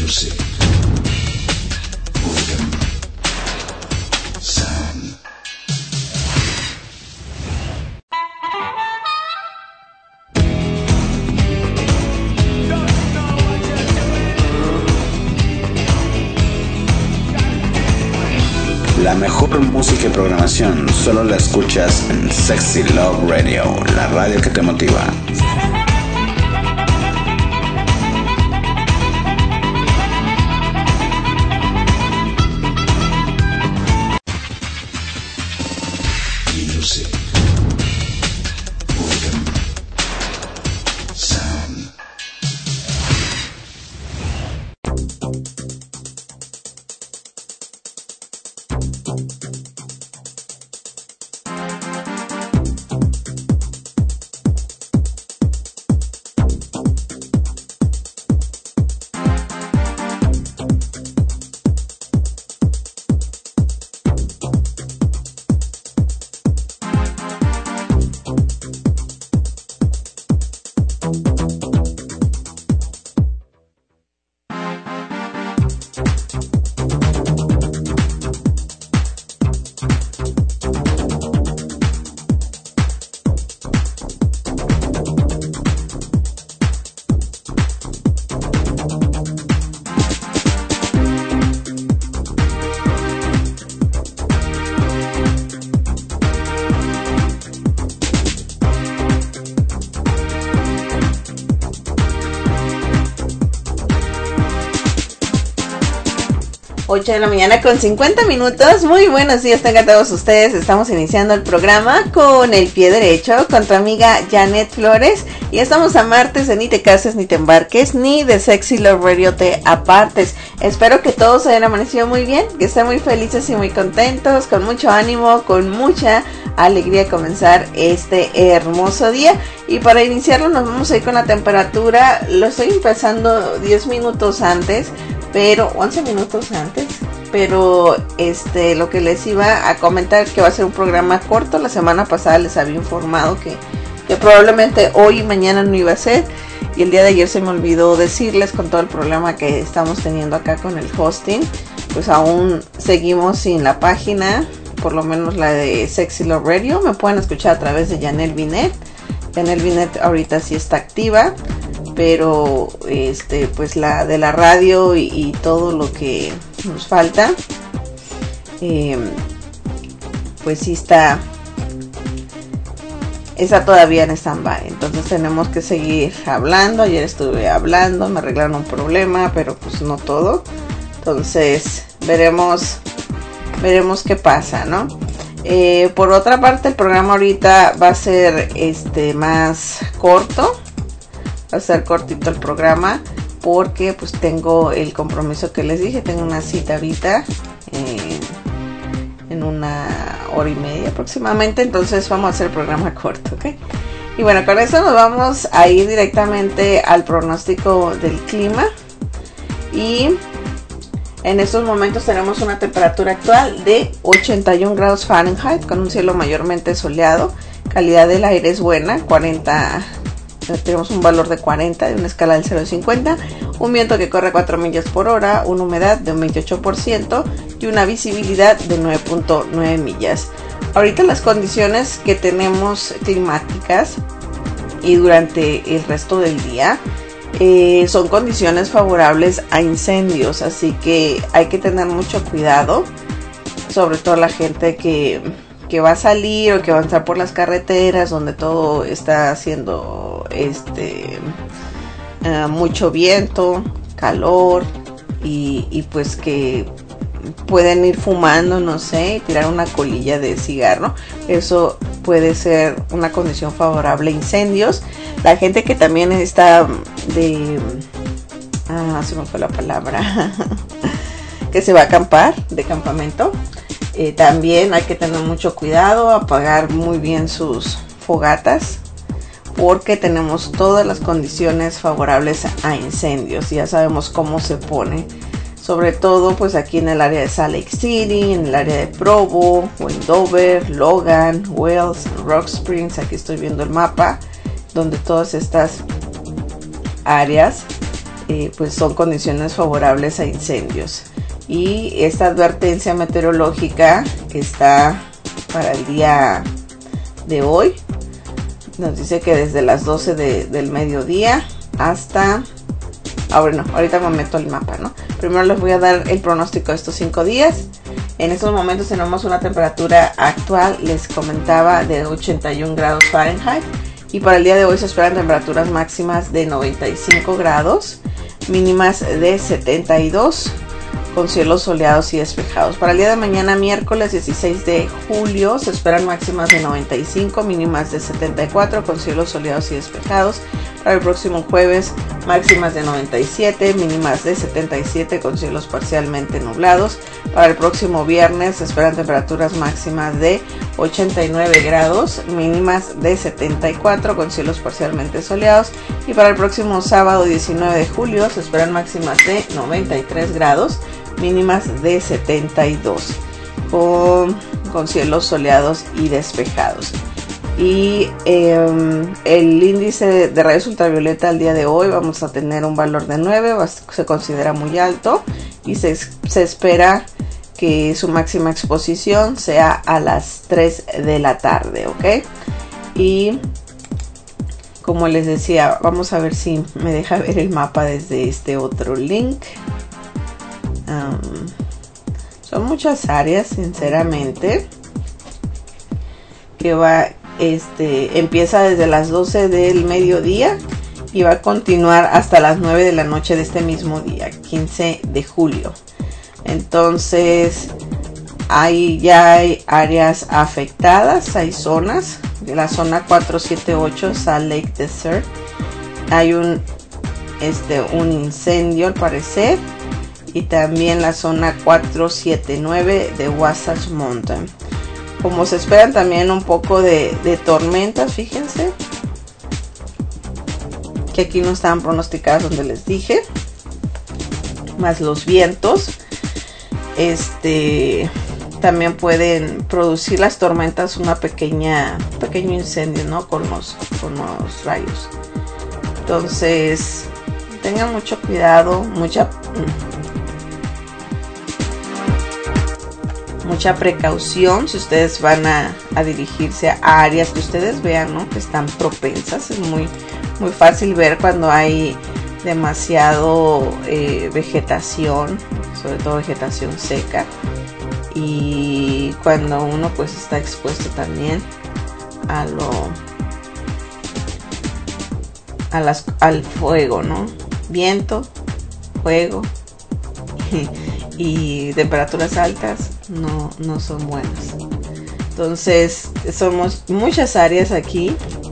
Music, Boredom, Sound. La mejor música y programación solo la escuchas en Sexy Love Radio, la radio que te motiva. Music, Boredom, Sound. Ocho de la mañana con 50 minutos. Muy buenos días, tengan todos ustedes. Estamos iniciando el programa con el pie derecho con tu amiga Janet Flores. Y estamos a martes de Ni te cases, ni te embarques, ni de Sexy Love Radio te apartes. Espero que todos hayan amanecido muy bien, que estén muy felices y muy contentos, con mucho ánimo, con mucha alegría de comenzar este hermoso día. Y para iniciarlo nos vamos a ir con la temperatura. Lo estoy empezando 10 minutos antes, pero 11 minutos antes, pero lo que les iba a comentar, que va a ser un programa corto. La semana pasada les había informado que probablemente hoy y mañana no iba a ser, y el día de ayer se me olvidó decirles, con todo el problema que estamos teniendo acá con el hosting, pues aún seguimos sin la página, por lo menos la de Sexy Love Radio. Me pueden escuchar a través de Janel Binet. Janel Binet ahorita sí está activa, pero pues la de la radio y todo lo que nos falta, pues sí está todavía en stand-by. Entonces tenemos que seguir hablando. Ayer estuve hablando, me arreglaron un problema, pero pues no todo. Entonces veremos qué pasa, ¿no? Por otra parte, el programa ahorita va a ser más corto. Va a ser cortito el programa, porque pues tengo el compromiso que les dije. Tengo una cita ahorita en una hora y media aproximadamente. Entonces vamos a hacer el programa corto, ¿ok? Y bueno, con eso nos vamos a ir directamente al pronóstico del clima. Y en estos momentos tenemos una temperatura actual de 81 grados Fahrenheit, con un cielo mayormente soleado. Calidad del aire es buena, tenemos un valor de 40 de una escala del 0 al 50, un viento que corre a 4 millas por hora, una humedad de un 28% y una visibilidad de 9.9 millas. Ahorita las condiciones que tenemos climáticas y durante el resto del día son condiciones favorables a incendios, así que hay que tener mucho cuidado, sobre todo la gente que va a salir o que va a estar por las carreteras donde todo está haciendo mucho viento, calor, y pues que pueden ir fumando, no sé, tirar una colilla de cigarro. Eso puede ser una condición favorable a incendios. La gente que también está se me fue la palabra que se va a acampar, de campamento, también hay que tener mucho cuidado, apagar muy bien sus fogatas, porque tenemos todas las condiciones favorables a incendios. Ya sabemos cómo se pone, sobre todo pues aquí en el área de Salt Lake City, en el área de Provo, Wendover, Logan, Wells, Rock Springs. Aquí estoy viendo el mapa donde todas estas áreas pues son condiciones favorables a incendios. Y esta advertencia meteorológica está para el día de hoy. Nos dice que desde las 12 del mediodía hasta... bueno, ahorita me meto al mapa, ¿no? Primero les voy a dar el pronóstico de estos 5 días. En estos momentos tenemos una temperatura actual, les comentaba, de 81 grados Fahrenheit. Y para el día de hoy se esperan temperaturas máximas de 95 grados, mínimas de 72, con cielos soleados y despejados. Para el día de mañana, miércoles 16 de julio, se esperan máximas de 95, mínimas de 74, con cielos soleados y despejados. Para el próximo jueves, máximas de 97, mínimas de 77, con cielos parcialmente nublados. Para el próximo viernes se esperan temperaturas máximas de 89 grados, mínimas de 74, con cielos parcialmente soleados. Y para el próximo sábado 19 de julio se esperan máximas de 93 grados, mínimas de 72, con cielos soleados y despejados. Y el índice de rayos ultravioleta al día de hoy vamos a tener un valor de 9, se considera muy alto, y se espera que su máxima exposición sea a las 3 de la tarde, ¿ok? Y como les decía, vamos a ver si me deja ver el mapa desde este otro link. Son muchas áreas, sinceramente, que empieza desde las 12 del mediodía y va a continuar hasta las 9 de la noche de este mismo día, 15 de julio. Entonces, ya hay áreas afectadas, hay zonas. De la zona 478, Salt Lake Desert, hay un incendio al parecer. Y también la zona 479 de Wasatch Mountain. Como se esperan también un poco de tormentas, fíjense que aquí no estaban pronosticadas donde les dije, más los vientos. También pueden producir las tormentas un pequeño incendio, ¿no? Con los rayos. Entonces tengan mucho cuidado, mucha precaución si ustedes van a dirigirse a áreas que ustedes vean, ¿no?, que están propensas. Es muy fácil ver cuando hay demasiado vegetación, sobre todo vegetación seca, y cuando uno pues está expuesto también al fuego, ¿no? Viento, fuego y temperaturas altas no son buenas. Entonces somos muchas áreas aquí.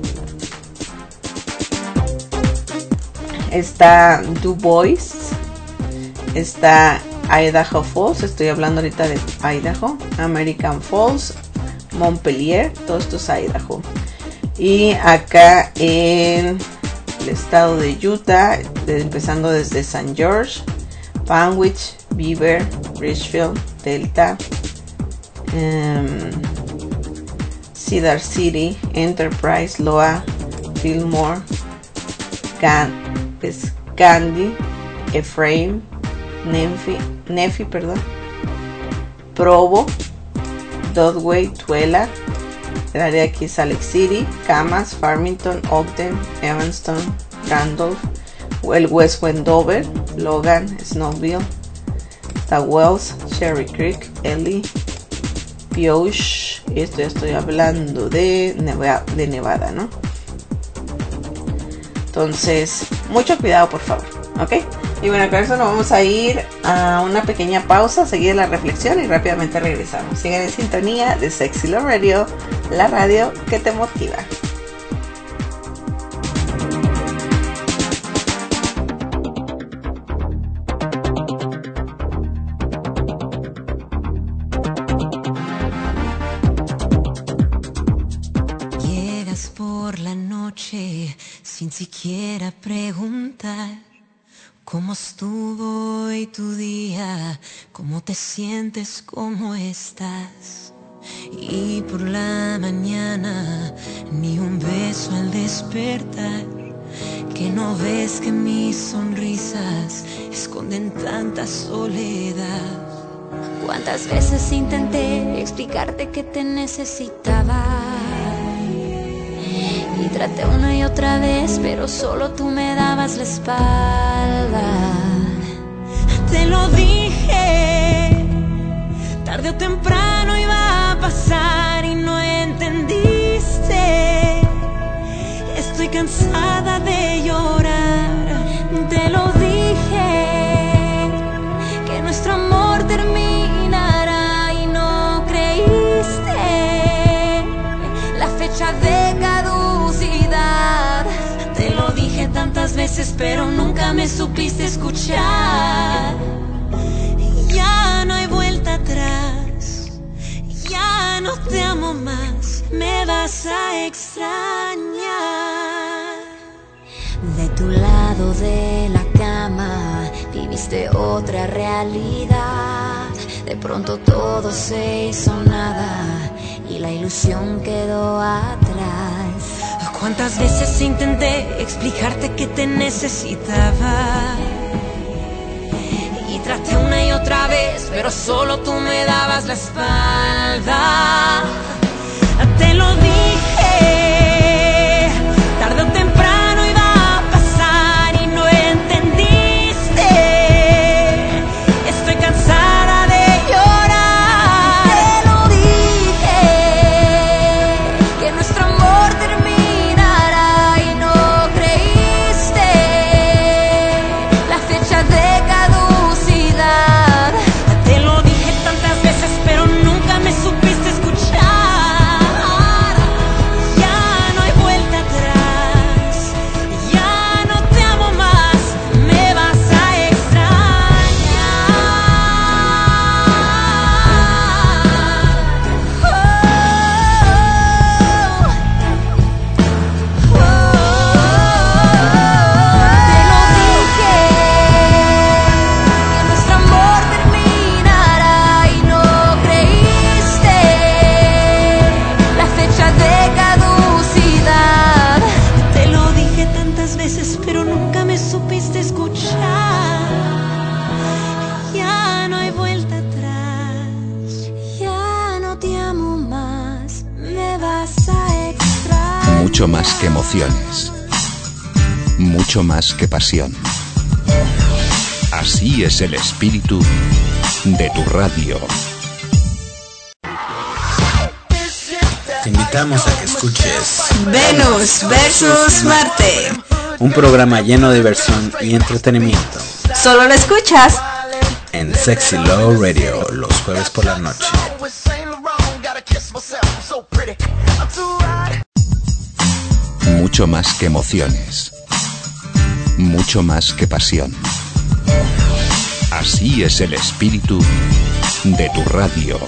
Está Du Bois, está Idaho Falls, estoy hablando ahorita de Idaho, American Falls, Montpelier, todo esto es Idaho. Y acá en el estado de Utah, empezando desde St. George, Panwich, Beaver, Richfield, Delta, Cedar City, Enterprise, Loa, Fillmore, Candy, Ephraim, Nephi, Provo, Dodway, Tuela. El área de aquí es Salt Lake City, Camas, Farmington, Ogden, Evanston, Randolph, el West Wendover, Logan, Snowville, está Wells, Cherry Creek, Ely, Pioche. Esto ya estoy hablando de Nevada, ¿no? Entonces, mucho cuidado, por favor, ¿ok? Y bueno, con eso nos vamos a ir a una pequeña pausa, seguir la reflexión y rápidamente regresamos. Sigan en sintonía de Sexy Love Radio, la radio que te motiva. Llegas por la noche sin siquiera preguntar cómo estuvo hoy tu día, cómo te sientes, cómo estás. Y por la mañana ni un beso al despertar, que no ves que mi sonrisa tanta soledad. Cuántas veces intenté explicarte que te necesitaba y traté una y otra vez, pero solo tú me dabas la espalda. Te lo dije, tarde o temprano iba a pasar y no entendiste. Estoy cansada de llorar. Te lo dije, que nuestro amor terminará y no creíste. La fecha de caducidad. Te lo dije tantas veces, pero nunca me supiste escuchar. Ya no hay vuelta atrás. Ya no te amo más. Me vas a extrañar. De tu lado de la cama viviste otra realidad. De pronto todo se hizo nada y la ilusión quedó atrás. ¿Cuántas veces intenté explicarte que te necesitaba? Y traté una y otra vez, pero solo tú me dabas la espalda. Te lo dije, tarde o temprano iba a pasar y no entendiste. Estoy cansada de llorar. Te lo dije, que nuestro amor terminará y no creíste. La fecha de caducidad. Te lo dije tantas veces, pero nunca me supiste escuchar. Pero nunca me supiste escuchar. Ya no hay vuelta atrás. Ya no te amo más. Me vas a extrañar. Mucho más que emociones. Mucho más que pasión. Así es el espíritu de tu radio. Te invitamos a que escuches Venus versus Marte. un programa lleno de diversión y entretenimiento Solo lo escuchas en Sexy Love Radio los jueves por la noche. Mucho más que emociones. Mucho más que pasión. Así es el espíritu de tu radio.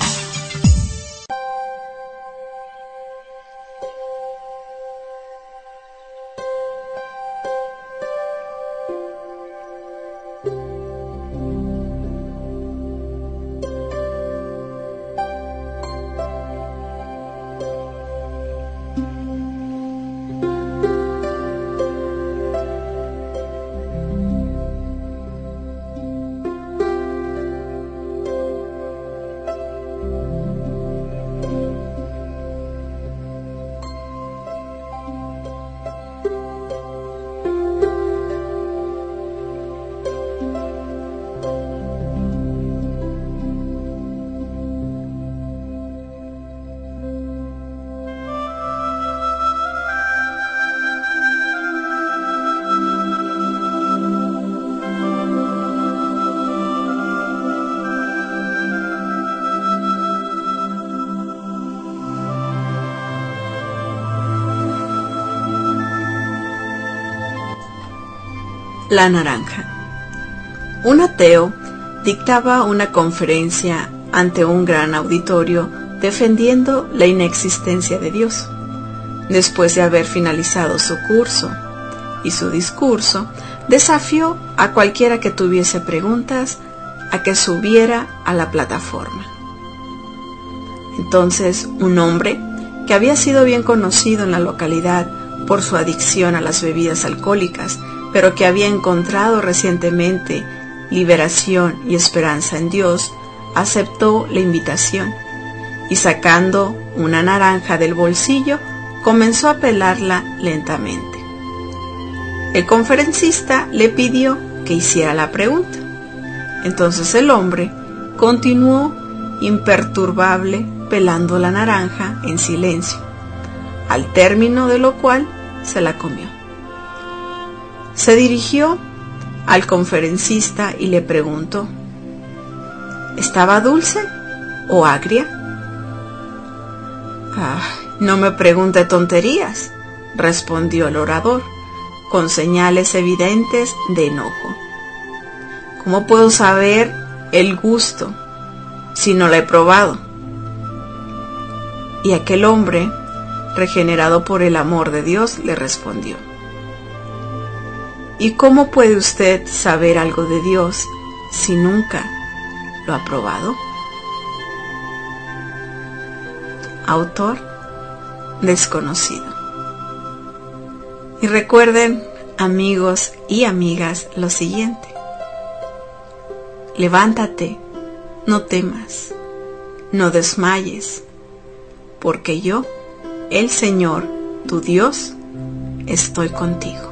La naranja. Un ateo dictaba una conferencia ante un gran auditorio defendiendo la inexistencia de Dios. Después de haber finalizado su curso y su discurso, desafió a cualquiera que tuviese preguntas a que subiera a la plataforma. Entonces, un hombre que había sido bien conocido en la localidad por su adicción a las bebidas alcohólicas, pero que había encontrado recientemente liberación y esperanza en Dios, aceptó la invitación y sacando una naranja del bolsillo, comenzó a pelarla lentamente. El conferencista le pidió que hiciera la pregunta. Entonces el hombre continuó imperturbable pelando la naranja en silencio, al término de lo cual se la comió. Se dirigió al conferencista y le preguntó: ¿estaba dulce o agria? No me pregunte tonterías, respondió el orador, con señales evidentes de enojo. ¿Cómo puedo saber el gusto si no la he probado? Y aquel hombre, regenerado por el amor de Dios, le respondió: ¿y cómo puede usted saber algo de Dios si nunca lo ha probado? Autor desconocido. Y recuerden, amigos y amigas, lo siguiente: levántate, no temas, no desmayes, porque yo, el Señor, tu Dios, estoy contigo.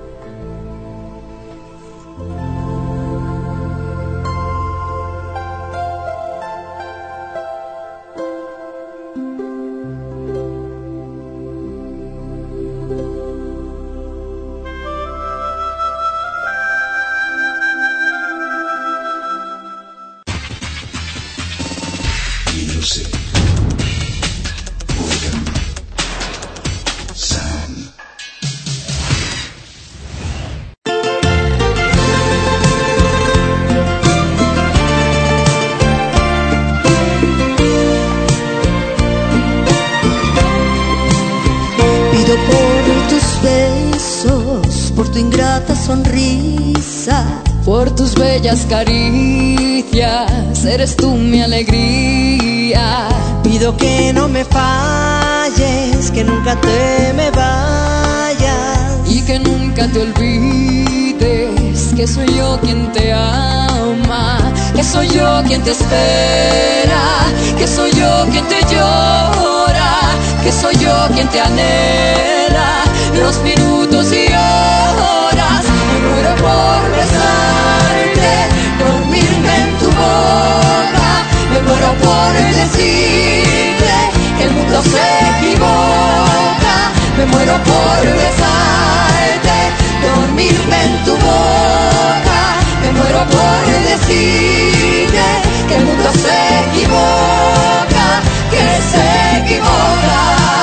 Por tus bellas caricias, eres tú mi alegría. Pido que no me falles, que nunca te me vayas y que nunca te olvides que soy yo quien te ama, que soy yo quien te espera, que soy yo quien te llora, que soy yo quien te anhela los minutos y horas. Me muero por besarte, dormirme en tu boca. Me muero por decirte que el mundo se equivoca. Me muero por besarte, dormirme en tu boca. Me muero por decirte que el mundo se equivoca, que se equivoca,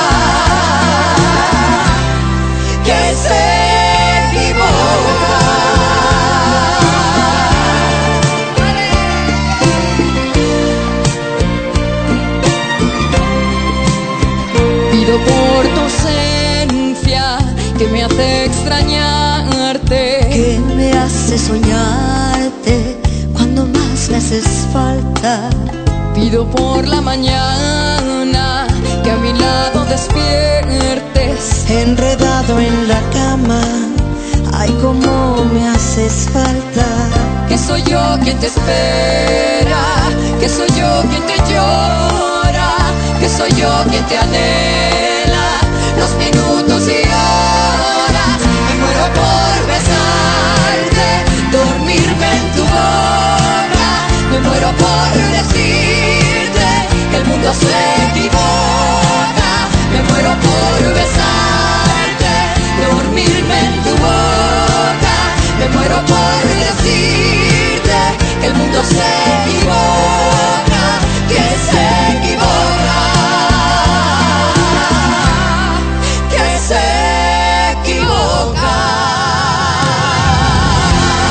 que se por tu ausencia que me hace extrañarte, que me hace soñarte cuando más me haces falta. Pido por la mañana que a mi lado despiertes, enredado en la cama, ay cómo me haces falta. Que soy yo quien te espera, que soy yo quien te llora, que soy yo quien te anhela los minutos y horas. Me muero por besarte, dormirme en tu boca. Me muero por decirte que el mundo se equivoca. Me muero por besarte, dormirme en tu boca. Me muero por decirte que el mundo se equivoca, que se equivoca. Se equivoca.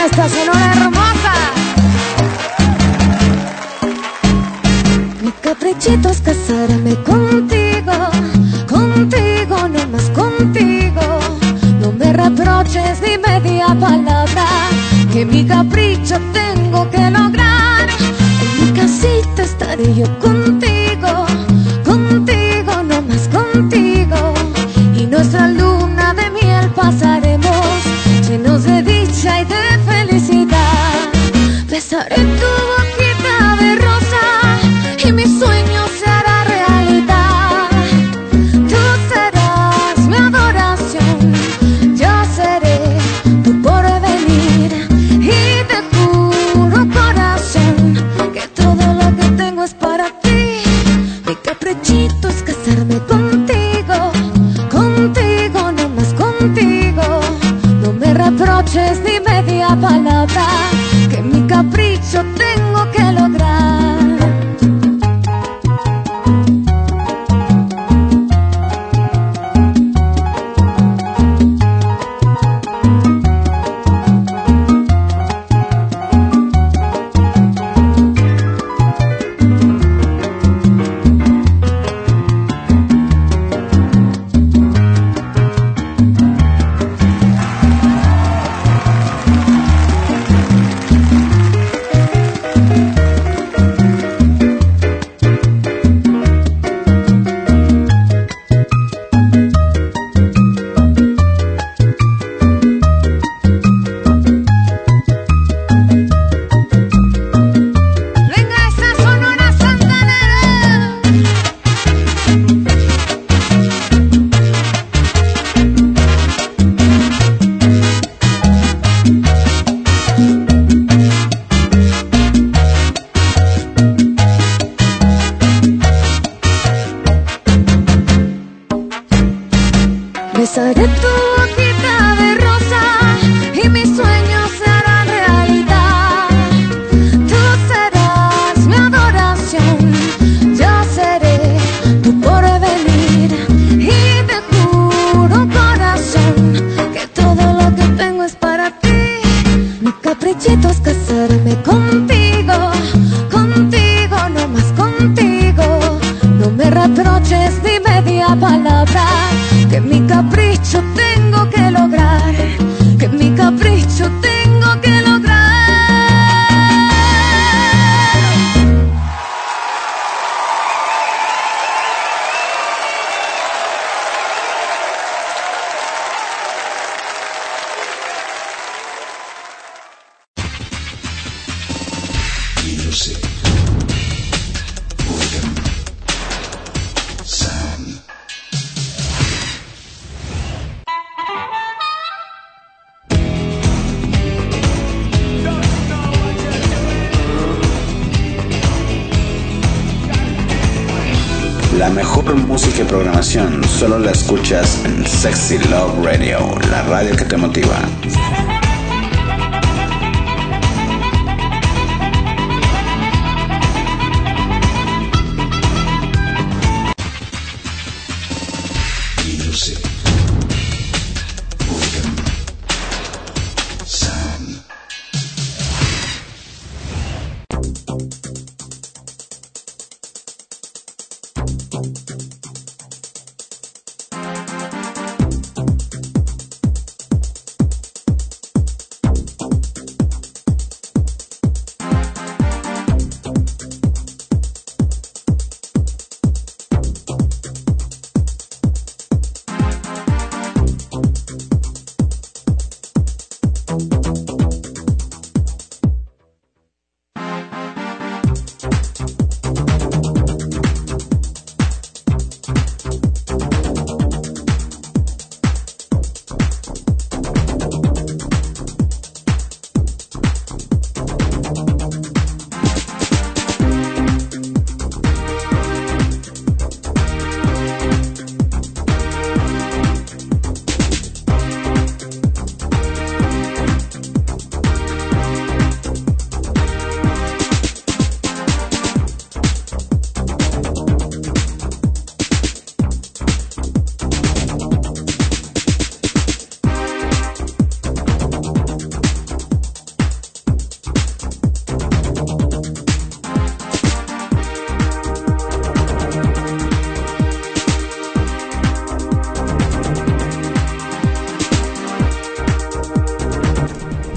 esta Sonora hermosa. Mi caprichito es casarme contigo, contigo, no más contigo. No me reproches ni media palabra, que mi capricho tengo que lograr. En mi casita estaré yo contigo, contigo, no más contigo. Y nuestra luna de miel pasaremos, llenos de dicha y de felicidad. Besaré tu boquita de rosa y mi sueño se hará realidad. Tú serás mi adoración, yo seré tu porvenir. Y te juro, corazón, que todo lo que tengo es para ti. Mi caprichito es casarme contigo, contigo, no más contigo. No me reproches ni media palabra, que mi capricho tengo que lograr. Besaré tu boquita de rosa y mis sueños se harán realidad. Tú serás mi adoración, yo seré tu porvenir. Y te juro, corazón, que todo lo que tengo es para ti. Mi caprichito es casarme contigo, contigo, no más contigo. No me reproches ni media palabra, que mi capricho tengo que lograr, que mi capricho tengo que lograr. Music. Rhythm. Sound. La mejor música y programación solo la escuchas en Sexy Love Radio, la radio que te motiva. Music. Rhythm. Sound.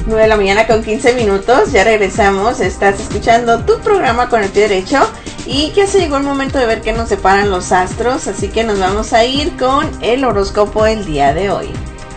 9 de la mañana con 15 minutos, ya regresamos, estás escuchando tu programa Con el Pie Derecho y ya se llegó el momento de ver qué nos separan los astros, así que nos vamos a ir con el horóscopo el día de hoy.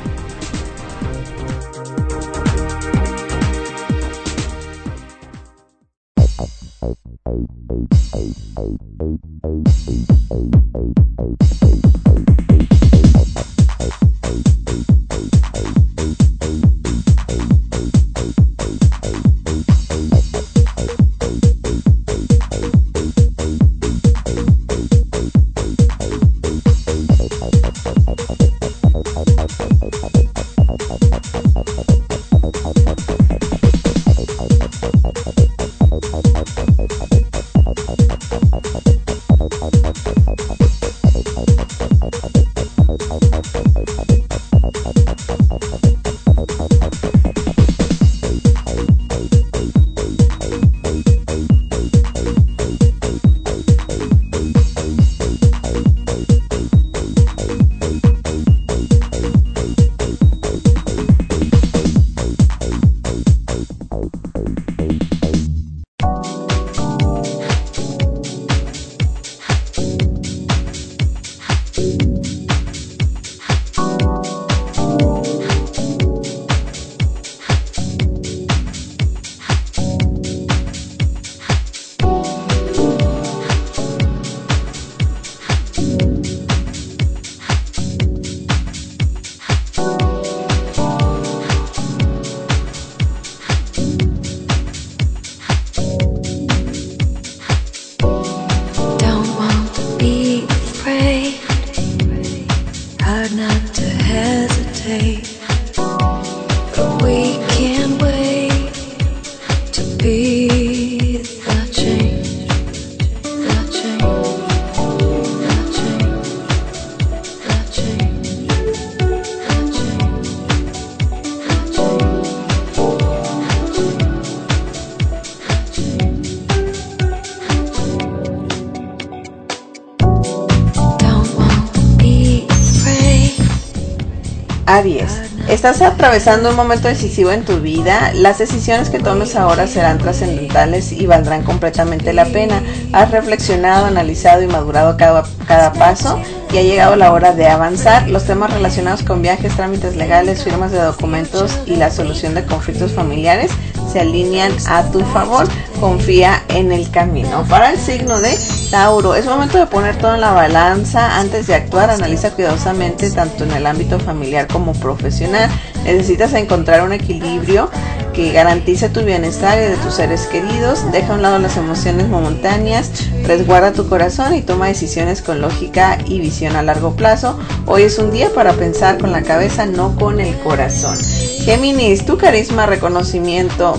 Aries, estás atravesando un momento decisivo en tu vida. Las decisiones que tomes ahora serán trascendentales y valdrán completamente la pena. Has reflexionado, analizado y madurado cada paso y ha llegado la hora de avanzar. Los temas relacionados con viajes, trámites legales, firmas de documentos y la solución de conflictos familiares se alinean a tu favor. Confía en el camino. Para el signo de Tauro, es momento de poner todo en la balanza antes de actuar. Analiza cuidadosamente tanto en el ámbito familiar como profesional. Necesitas encontrar un equilibrio que garantice tu bienestar y de tus seres queridos. Deja a un lado las emociones momentáneas, resguarda tu corazón y toma decisiones con lógica y visión a largo plazo. Hoy es un día para pensar con la cabeza, no con el corazón. Géminis, tu carisma, conocimiento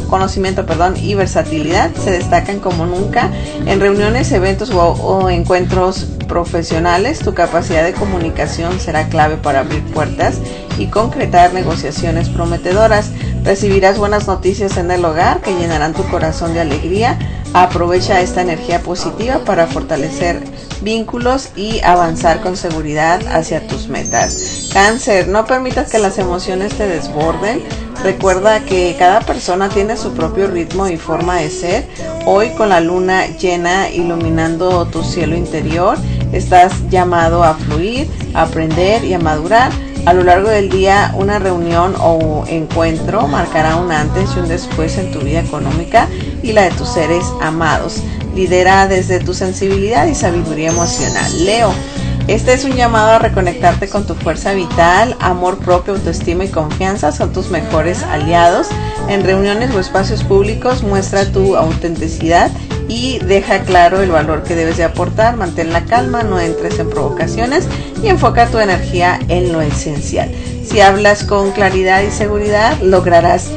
y versatilidad se destacan como nunca en reuniones, eventos o encuentros profesionales. Tu capacidad de comunicación será clave para abrir puertas y concretar negociaciones prometedoras. Recibirás buenas noticias en el hogar que llenarán tu corazón de alegría. Aprovecha esta energía positiva para fortalecer vínculos y avanzar con seguridad hacia tus metas. Cáncer, no permitas que las emociones te desborden. Recuerda que cada persona tiene su propio ritmo y forma de ser. Hoy, con la luna llena iluminando tu cielo interior, estás llamado a fluir, a aprender y a madurar. A lo largo del día, una reunión o encuentro marcará un antes y un después en tu vida económica y la de tus seres amados. Lidera desde tu sensibilidad y sabiduría emocional. Leo, este es un llamado a reconectarte con tu fuerza vital. Amor propio, autoestima y confianza son tus mejores aliados. En reuniones o espacios públicos muestra tu autenticidad y deja claro el valor que debes de aportar. Mantén la calma, no entres en provocaciones y enfoca tu energía en lo esencial. Si hablas con claridad y seguridad, lograrás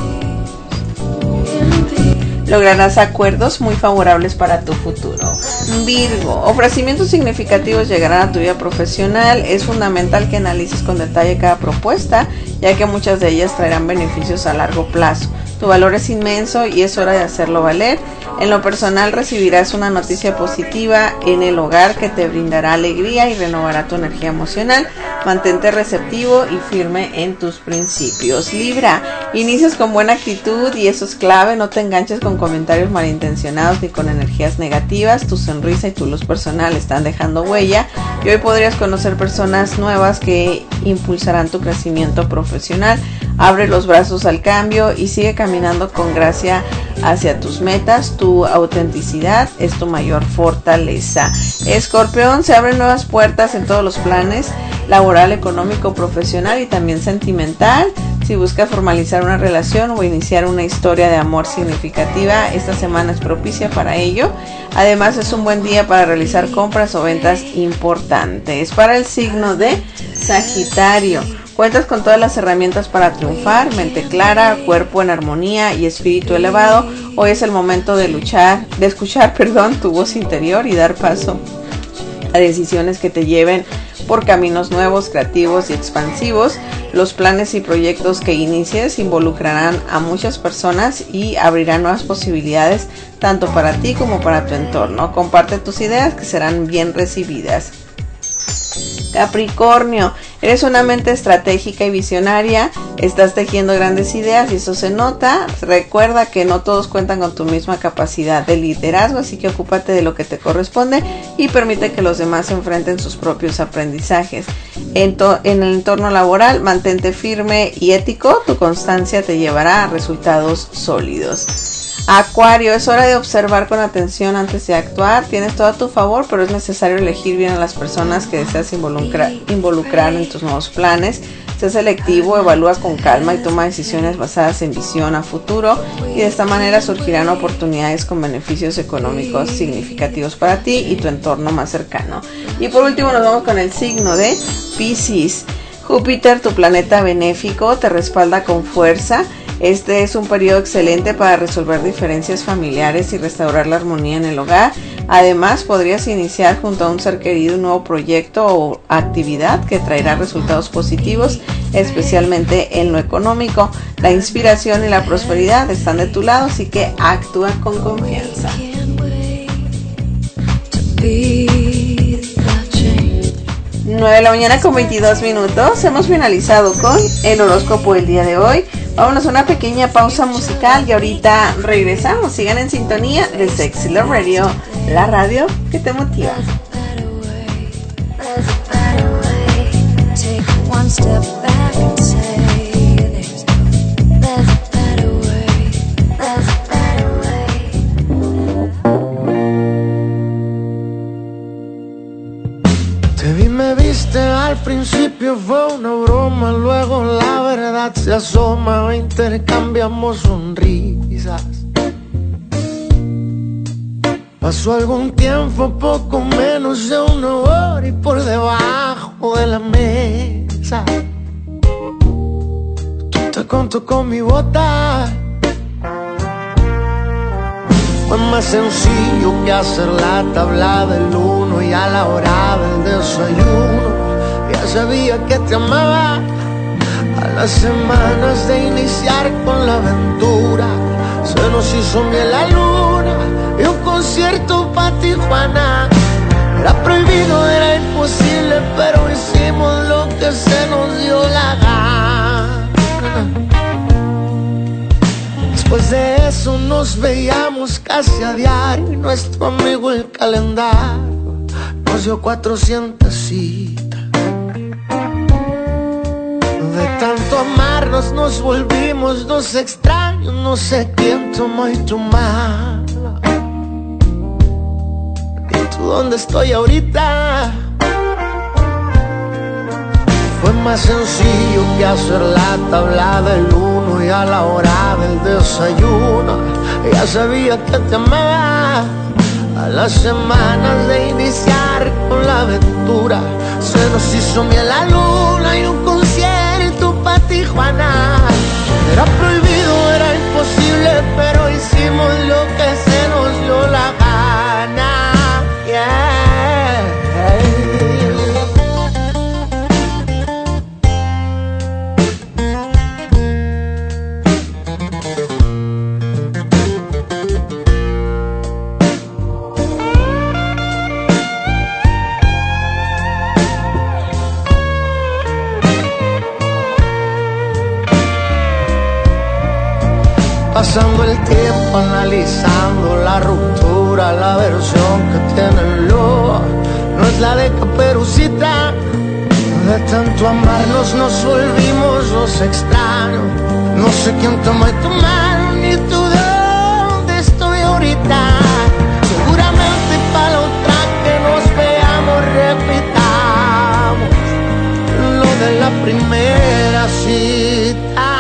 acuerdos muy favorables para tu futuro. Virgo, ofrecimientos significativos llegarán a tu vida profesional. Es fundamental que analices con detalle cada propuesta, ya que muchas de ellas traerán beneficios a largo plazo. Tu valor es inmenso y es hora de hacerlo valer. En lo personal recibirás una noticia positiva en el hogar que te brindará alegría y renovará tu energía emocional. Mantente receptivo y firme en tus principios. Libra, inicias con buena actitud y eso es clave. No te enganches con comentarios malintencionados ni con energías negativas. Tu sonrisa y tu luz personal están dejando huella y hoy podrías conocer personas nuevas que impulsarán tu crecimiento profesional. Abre los brazos al cambio y sigue caminando con gracia hacia tus metas. Tu autenticidad es tu mayor fortaleza. Escorpión, se abren nuevas puertas en todos los planes: laboral, económico, profesional y también sentimental. Si buscas formalizar una relación o iniciar una historia de amor significativa, esta semana es propicia para ello. Además, es un buen día para realizar compras o ventas importantes. Para el signo de Sagitario, cuentas con todas las herramientas para triunfar: mente clara, cuerpo en armonía y espíritu elevado. Hoy es el momento de escuchar tu voz interior y dar paso a decisiones que te lleven por caminos nuevos, creativos y expansivos. Los planes y proyectos que inicies involucrarán a muchas personas y abrirán nuevas posibilidades tanto para ti como para tu entorno. Comparte tus ideas que serán bien recibidas. Capricornio, eres una mente estratégica y visionaria, estás tejiendo grandes ideas y eso se nota. Recuerda que no todos cuentan con tu misma capacidad de liderazgo, así que ocúpate de lo que te corresponde y permite que los demás enfrenten sus propios aprendizajes. En el entorno laboral, mantente firme y ético, tu constancia te llevará a resultados sólidos. Acuario, es hora de observar con atención antes de actuar. Tienes todo a tu favor, pero es necesario elegir bien a las personas que deseas involucrar en tus nuevos planes. Sé selectivo, evalúa con calma y toma decisiones basadas en visión a futuro, y de esta manera surgirán oportunidades con beneficios económicos significativos para ti y tu entorno más cercano. Y por último nos vamos con el signo de Piscis. Júpiter, tu planeta benéfico, te respalda con fuerza. Este es un periodo excelente para resolver diferencias familiares y restaurar la armonía en el hogar. Además, podrías iniciar junto a un ser querido un nuevo proyecto o actividad que traerá resultados positivos, especialmente en lo económico. La inspiración y la prosperidad están de tu lado, así que actúa con confianza. 9 de la mañana con 22 minutos. Hemos finalizado con el horóscopo del día de hoy. Vámonos a una pequeña pausa musical y ahorita regresamos. Sigan en sintonía de Sexy Love Radio, la radio que te motiva. Te vi, me viste, al principio fue una broma, luego la verdad se asoma, intercambiamos sonrisas. Pasó algún tiempo, poco menos de una hora, y por debajo de la mesa tú te contó con mi bota. Fue más sencillo que hacer la tabla del 1 y a la hora del desayuno ya sabía que te amaba. A las semanas de iniciar con la aventura se nos hizo miel la luna y un concierto pa' Tijuana. Era prohibido, era imposible, pero hicimos lo que se nos dio la gana. Después de eso nos veíamos casi a diario y nuestro amigo el calendario nos dio 400 citas. De tanto amarnos nos volvimos dos extraños, no sé quién tomó y tu mala. ¿Y tú dónde estoy ahorita? Fue más sencillo que hacer la tabla del 1 y a la hora del desayuno ya sabía que te amaba. A las semanas de iniciar con la aventura se nos hizo miel la luna y un concierto pa' Tijuana. Era prohibido, era imposible, pero hicimos lo que se nos dio la gana. Yeah. pasando el tiempo analizando la ruptura, la versión que tiene el lobo no es la de Caperucita. De tanto amarnos nos volvimos los extraños. No sé quién tomó tu mano ni tú dónde estoy ahorita. Seguramente para la otra que nos veamos repitamos lo de la primera cita.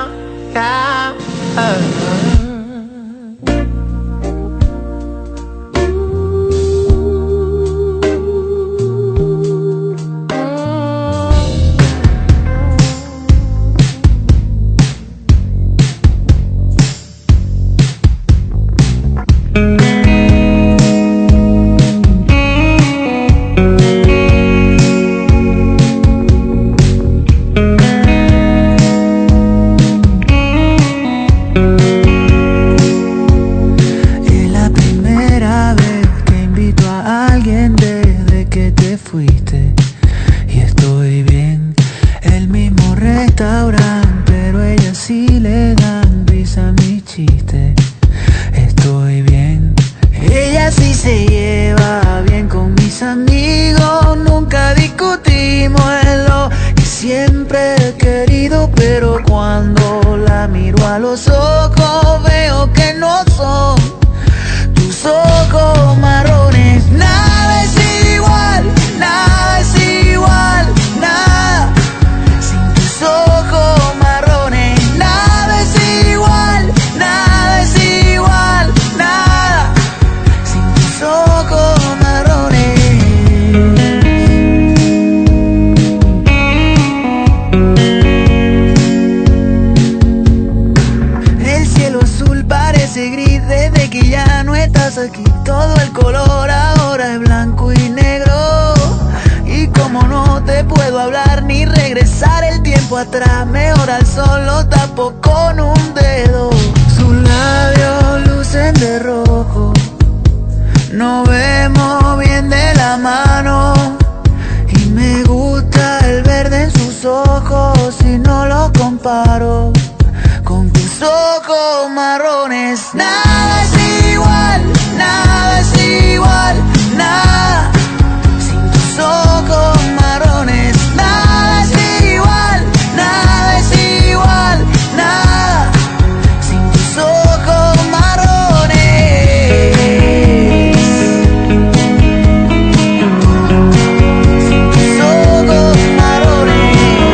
Atrás, mejor al sol lo tapo con un dedo. Sus labios lucen de rojo, nos vemos bien de la mano. Y me gusta el verde en sus ojos, si no lo comparo con tus ojos marrones. Nada es igual, nada es igual, nada sin tus ojos marrones. Nada es igual, nada es igual, nada sin tus ojos marrones. Sin tus ojos marrones.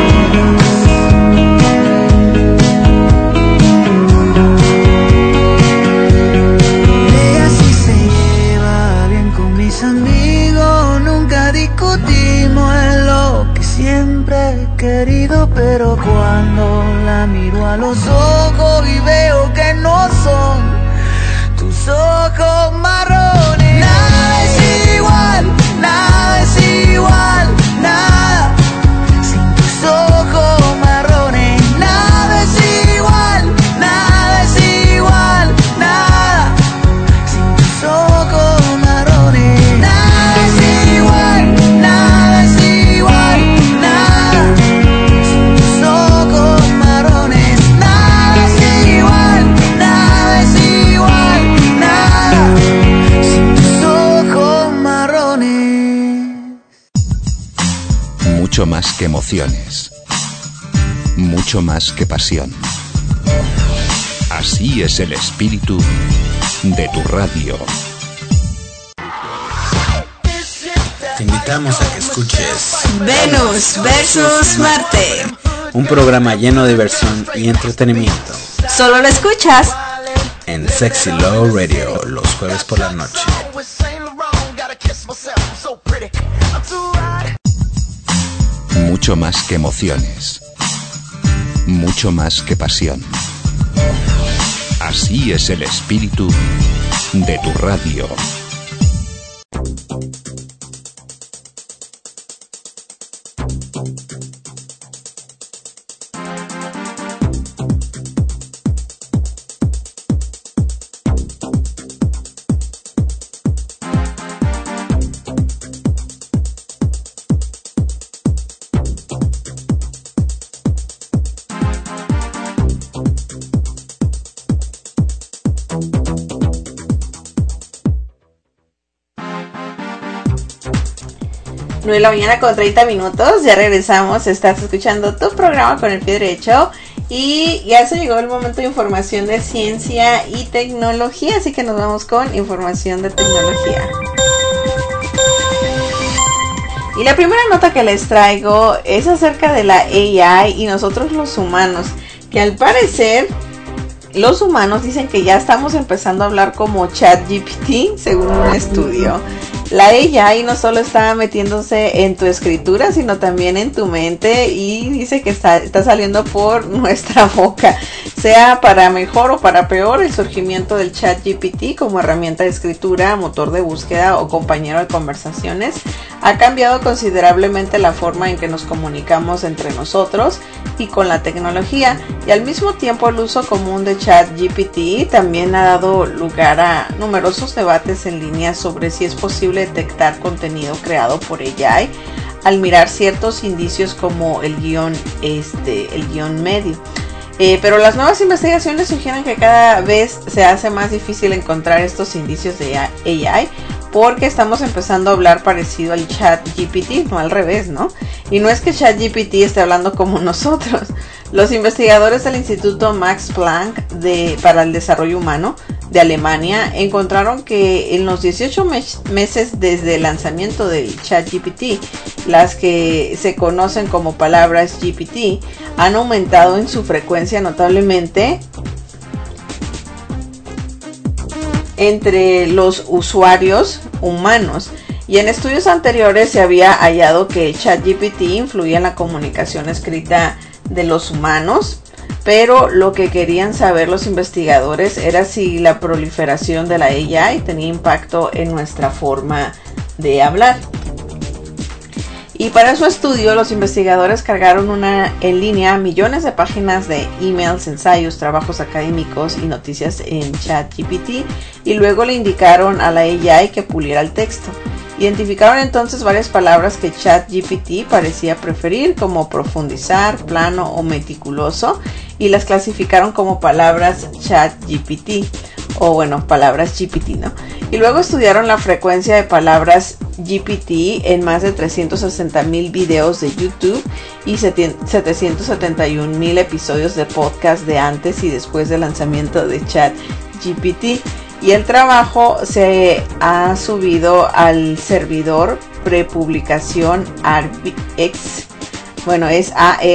Ella sí se lleva bien con mis amigos, nunca discutimos en lo que siempre he querido, pero cuando la miro a los ojos y veo que no son tus ojos marrones. Nada es igual, nada es igual, nada sin tus ojos marrones. Nada es igual, nada es igual, nada sin tus ojos marrones. Nada es igual, nada es igual, nada sin tus ojos marrones. Nada es igual, nada es igual, nada sin tus ojos marrones. Mucho más que emociones, mucho más que pasión. Así es el espíritu de tu radio. Te invitamos a que escuches Venus versus Marte. un programa lleno de diversión y entretenimiento Solo lo escuchas en Sexy Love Radio los jueves por la noche. Mucho más que emociones, mucho más que pasión. Así es el espíritu de tu radio. 9 de la mañana con 30 minutos. Ya regresamos. Estás escuchando tu programa con el pie derecho. Y ya se llegó el momento de información de ciencia y tecnología. Así que nos vamos con información de tecnología. Y la primera nota que les traigo es acerca de la AI y nosotros los humanos. Que al parecer los humanos dicen que ya estamos empezando a hablar como ChatGPT, según un estudio. La AI no solo está metiéndose en tu escritura, sino también en tu mente, y dice que está saliendo por nuestra boca. Sea para mejor o para peor, el surgimiento del ChatGPT como herramienta de escritura, motor de búsqueda o compañero de conversaciones ha cambiado considerablemente la forma en que nos comunicamos entre nosotros y con la tecnología, y al mismo tiempo el uso común de ChatGPT también ha dado lugar a numerosos debates en línea sobre si es posible detectar contenido creado por AI al mirar ciertos indicios como el guión medio. Pero las nuevas investigaciones sugieren que cada vez se hace más difícil encontrar estos indicios de AI, porque estamos empezando a hablar parecido al ChatGPT, no al revés, ¿no? Y no es que ChatGPT esté hablando como nosotros. Los investigadores del Instituto Max Planck para el Desarrollo Humano de Alemania encontraron que en los 18 meses desde el lanzamiento del ChatGPT, las que se conocen como palabras GPT han aumentado en su frecuencia notablemente entre los usuarios humanos, y en estudios anteriores se había hallado que el ChatGPT influía en la comunicación escrita de los humanos, pero lo que querían saber los investigadores era si la proliferación de la AI tenía impacto en nuestra forma de hablar. Y para su estudio, los investigadores cargaron en línea millones de páginas de emails, ensayos, trabajos académicos y noticias en ChatGPT, y luego le indicaron a la AI que puliera el texto. Identificaron entonces varias palabras que ChatGPT parecía preferir, como profundizar, plano o meticuloso, y las clasificaron como palabras ChatGPT, o bueno, palabras GPT, ¿no? Y luego estudiaron la frecuencia de palabras GPT en más de 360,000 videos de YouTube y 771,000 episodios de podcast de antes y después del lanzamiento de ChatGPT. Y el trabajo se ha subido al servidor prepublicación ARXIV, bueno, es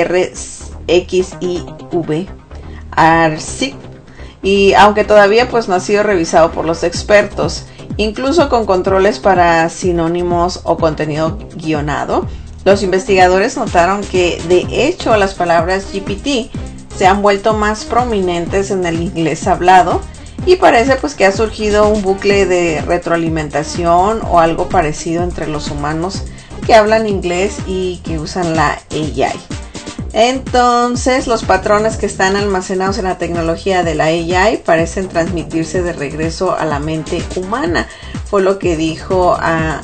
ARXIV, ARXIV, y aunque todavía pues no ha sido revisado por los expertos, incluso con controles para sinónimos o contenido guionado, los investigadores notaron que de hecho las palabras GPT se han vuelto más prominentes en el inglés hablado, y parece pues que ha surgido un bucle de retroalimentación o algo parecido entre los humanos que hablan inglés y que usan la AI. Entonces, los patrones que están almacenados en la tecnología de la AI parecen transmitirse de regreso a la mente humana, fue lo que dijo a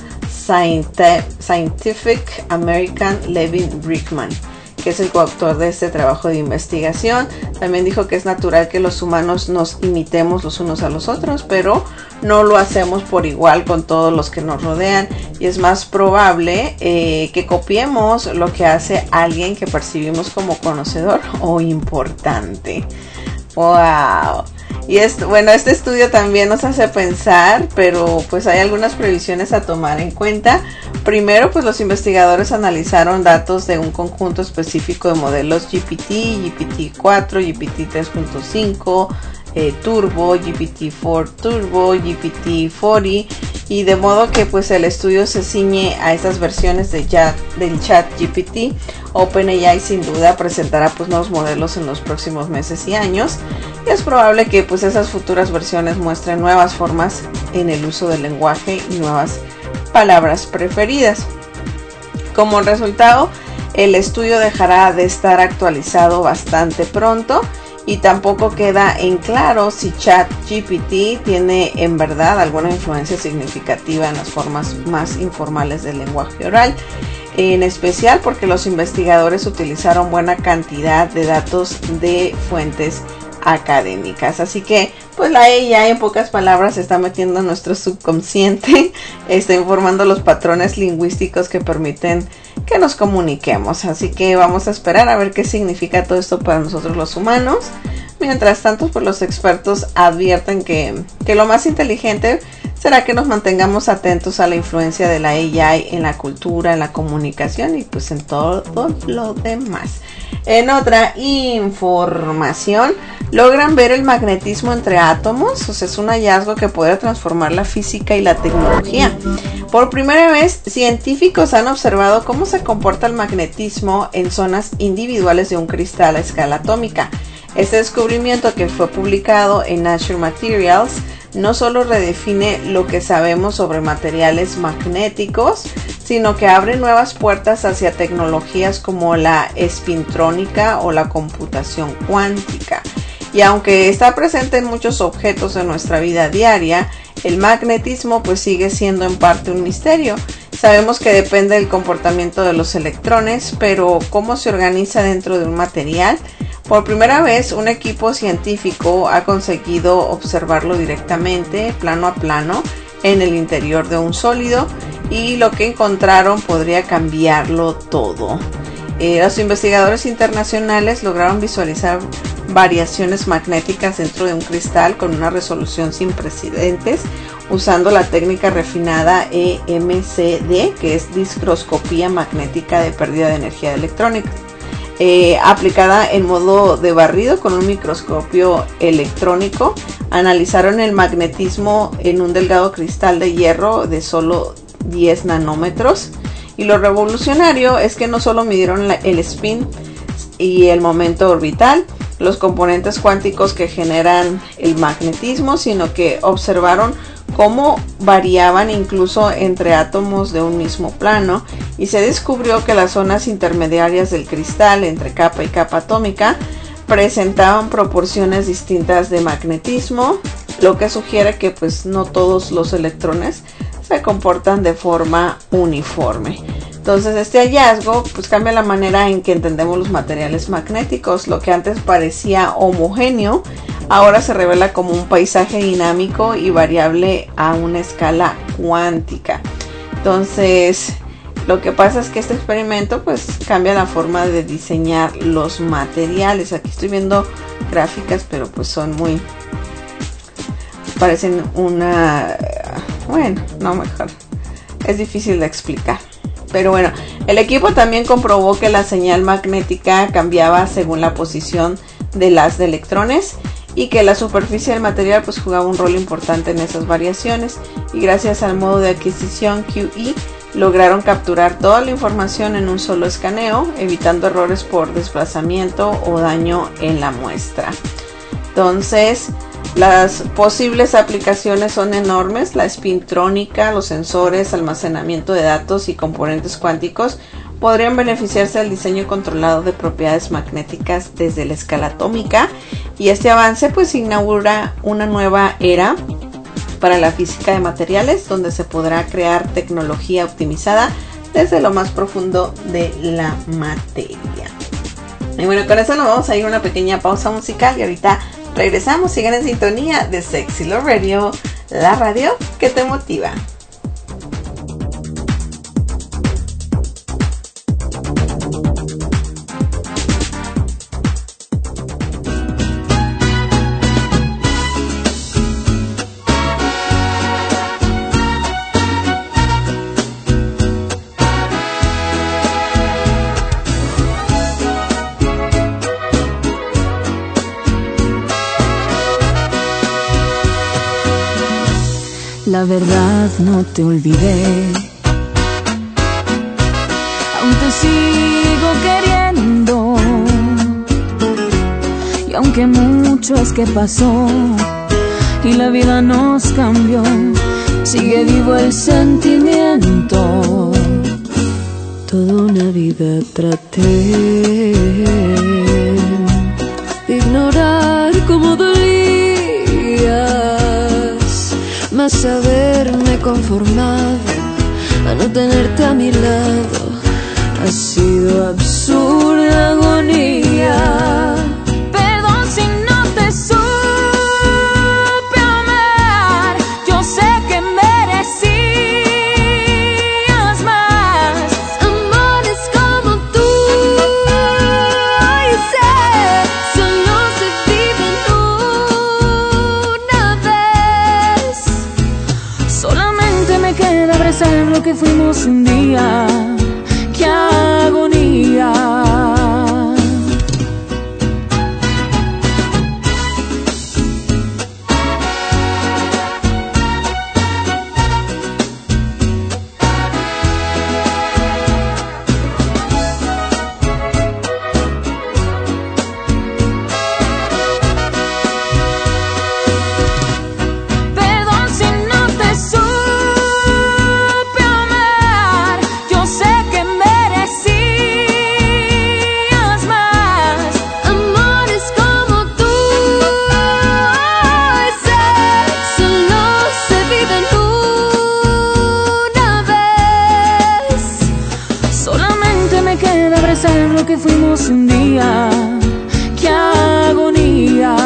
Scientific American Levin Brickman, que es el coautor de este trabajo de investigación. También dijo que es natural que los humanos nos imitemos los unos a los otros, pero no lo hacemos por igual con todos los que nos rodean, y es más probable que copiemos lo que hace alguien que percibimos como conocedor o importante. ¡Wow! Y este estudio también nos hace pensar, pero pues hay algunas previsiones a tomar en cuenta. Primero, pues los investigadores analizaron datos de un conjunto específico de modelos GPT, GPT-4, GPT 3.5, Turbo, GPT-4 Turbo, GPT-40, y de modo que pues el estudio se ciñe a esas versiones del ChatGPT. OpenAI sin duda presentará pues nuevos modelos en los próximos meses y años, y es probable que pues esas futuras versiones muestren nuevas formas en el uso del lenguaje y nuevas palabras preferidas. Como resultado, el estudio dejará de estar actualizado bastante pronto, y tampoco queda en claro si ChatGPT tiene en verdad alguna influencia significativa en las formas más informales del lenguaje oral, en especial porque los investigadores utilizaron buena cantidad de datos de fuentes académicas. Así que pues la AI en pocas palabras se está metiendo en nuestro subconsciente, está informando los patrones lingüísticos que permiten que nos comuniquemos. Así que vamos a esperar a ver qué significa todo esto para nosotros los humanos. Mientras tanto, pues los expertos advierten que lo más inteligente será que nos mantengamos atentos a la influencia de la AI en la cultura, en la comunicación y pues en todo lo demás. En otra información, logran ver el magnetismo entre átomos, o sea, es un hallazgo que puede transformar la física y la tecnología. Por primera vez, científicos han observado cómo se comporta el magnetismo en zonas individuales de un cristal a escala atómica. Este descubrimiento, que fue publicado en Nature Materials, no solo redefine lo que sabemos sobre materiales magnéticos, sino que abre nuevas puertas hacia tecnologías como la espintrónica o la computación cuántica. Y aunque está presente en muchos objetos de nuestra vida diaria, el magnetismo pues sigue siendo en parte un misterio. Sabemos que depende del comportamiento de los electrones, pero ¿cómo se organiza dentro de un material? Por primera vez, un equipo científico ha conseguido observarlo directamente, plano a plano, en el interior de un sólido, y lo que encontraron podría cambiarlo todo. Los investigadores internacionales lograron visualizar variaciones magnéticas dentro de un cristal con una resolución sin precedentes, usando la técnica refinada EMCD, que es discroscopía magnética de pérdida de energía electrónica. Aplicada en modo de barrido con un microscopio electrónico, analizaron el magnetismo en un delgado cristal de hierro de solo 10 nanómetros. Y lo revolucionario es que no solo midieron el spin y el momento orbital, los componentes cuánticos que generan el magnetismo, sino que observaron cómo variaban incluso entre átomos de un mismo plano, y se descubrió que las zonas intermediarias del cristal entre capa y capa atómica presentaban proporciones distintas de magnetismo, lo que sugiere que pues no todos los electrones se comportan de forma uniforme. Entonces este hallazgo pues cambia la manera en que entendemos los materiales magnéticos. Lo que antes parecía homogéneo ahora se revela como un paisaje dinámico y variable a una escala cuántica. Entonces lo que pasa es que este experimento pues cambia la forma de diseñar los materiales. Aquí estoy viendo gráficas, pero pues son muy... parecen una... bueno, no, mejor. Es difícil de explicar. Pero bueno, el equipo también comprobó que la señal magnética cambiaba según la posición del haz de electrones y que la superficie del material pues jugaba un rol importante en esas variaciones, y gracias al modo de adquisición QE lograron capturar toda la información en un solo escaneo, evitando errores por desplazamiento o daño en la muestra. Entonces, las posibles aplicaciones son enormes: la espintrónica, los sensores, almacenamiento de datos y componentes cuánticos podrían beneficiarse del diseño controlado de propiedades magnéticas desde la escala atómica, y este avance pues inaugura una nueva era para la física de materiales, donde se podrá crear tecnología optimizada desde lo más profundo de la materia. Y bueno, con eso nos vamos a ir a una pequeña pausa musical y ahorita regresamos. Sigan en sintonía de Sexy Love Radio, la radio que te motiva. La verdad, no te olvidé, aún te sigo queriendo, y aunque mucho es que pasó y la vida nos cambió, sigue vivo el sentimiento. Toda una vida traté de ignorar cómo dolías, mas haberme conformado a no tenerte a mi lado ha sido absurda agonía. Perdón si no te supe que fuimos un día. ¡Qué agonía! Que fuimos un día, qué agonía.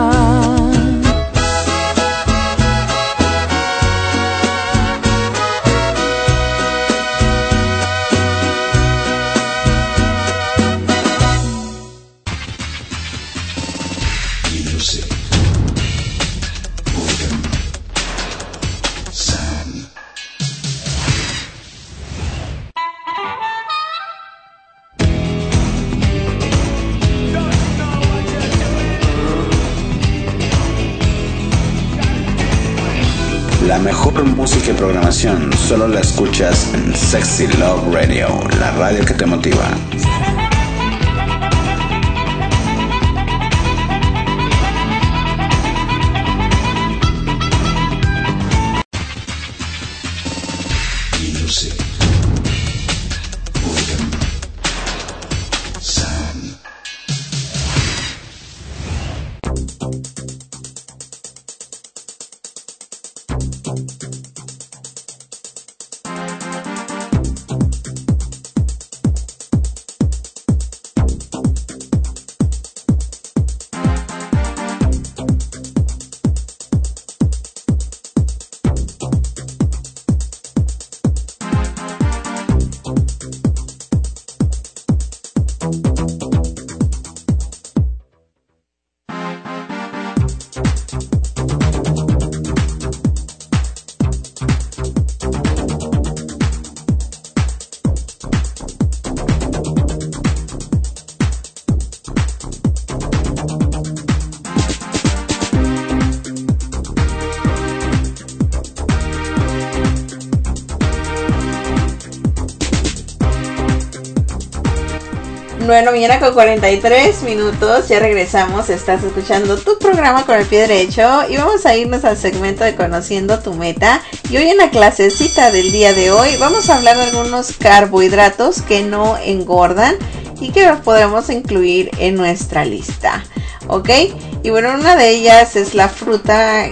La mejor música y programación solo la escuchas en Sexy Love Radio, la radio que te motiva. Bueno, mañana con 43 minutos, ya regresamos, estás escuchando tu programa con el pie derecho y vamos a irnos al segmento de Conociendo tu Meta. Y hoy en la clasecita del día de hoy vamos a hablar de algunos carbohidratos que no engordan y que los podemos incluir en nuestra lista, ¿ok? Y bueno, una de ellas es la fruta,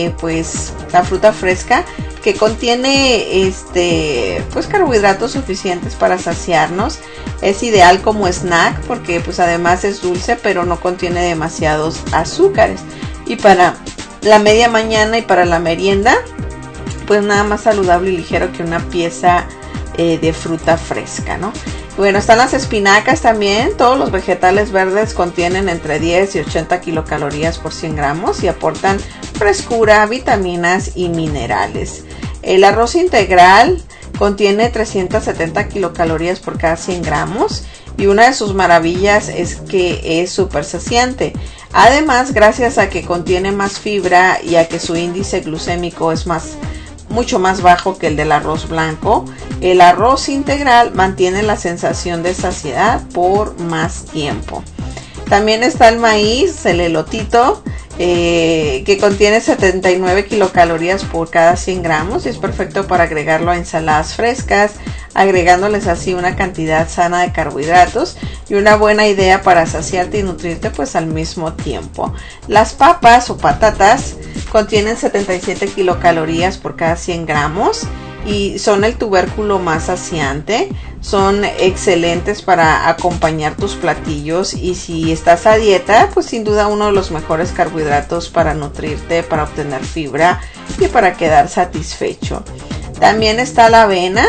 la fruta fresca, que contiene pues carbohidratos suficientes para saciarnos. Es ideal como snack porque pues además es dulce, pero no contiene demasiados azúcares. Y para la media mañana y para la merienda, pues nada más saludable y ligero que una pieza de fruta fresca, ¿no? Bueno, están las espinacas también. Todos los vegetales verdes contienen entre 10 y 80 kilocalorías por 100 gramos y aportan frescura, vitaminas y minerales. El arroz integral contiene 370 kilocalorías por cada 100 gramos y una de sus maravillas es que es súper saciante. Además, gracias a que contiene más fibra y a que su índice glucémico es mucho más bajo que el del arroz blanco, el arroz integral mantiene la sensación de saciedad por más tiempo. También está el maíz, el elotito, que contiene 79 kilocalorías por cada 100 gramos y es perfecto para agregarlo a ensaladas frescas, agregándoles así una cantidad sana de carbohidratos y una buena idea para saciarte y nutrirte pues al mismo tiempo. Las papas o patatas contienen 77 kilocalorías por cada 100 gramos y son el tubérculo más saciante. Son excelentes para acompañar tus platillos y si estás a dieta, pues sin duda uno de los mejores carbohidratos para nutrirte, para obtener fibra y para quedar satisfecho. También está la avena.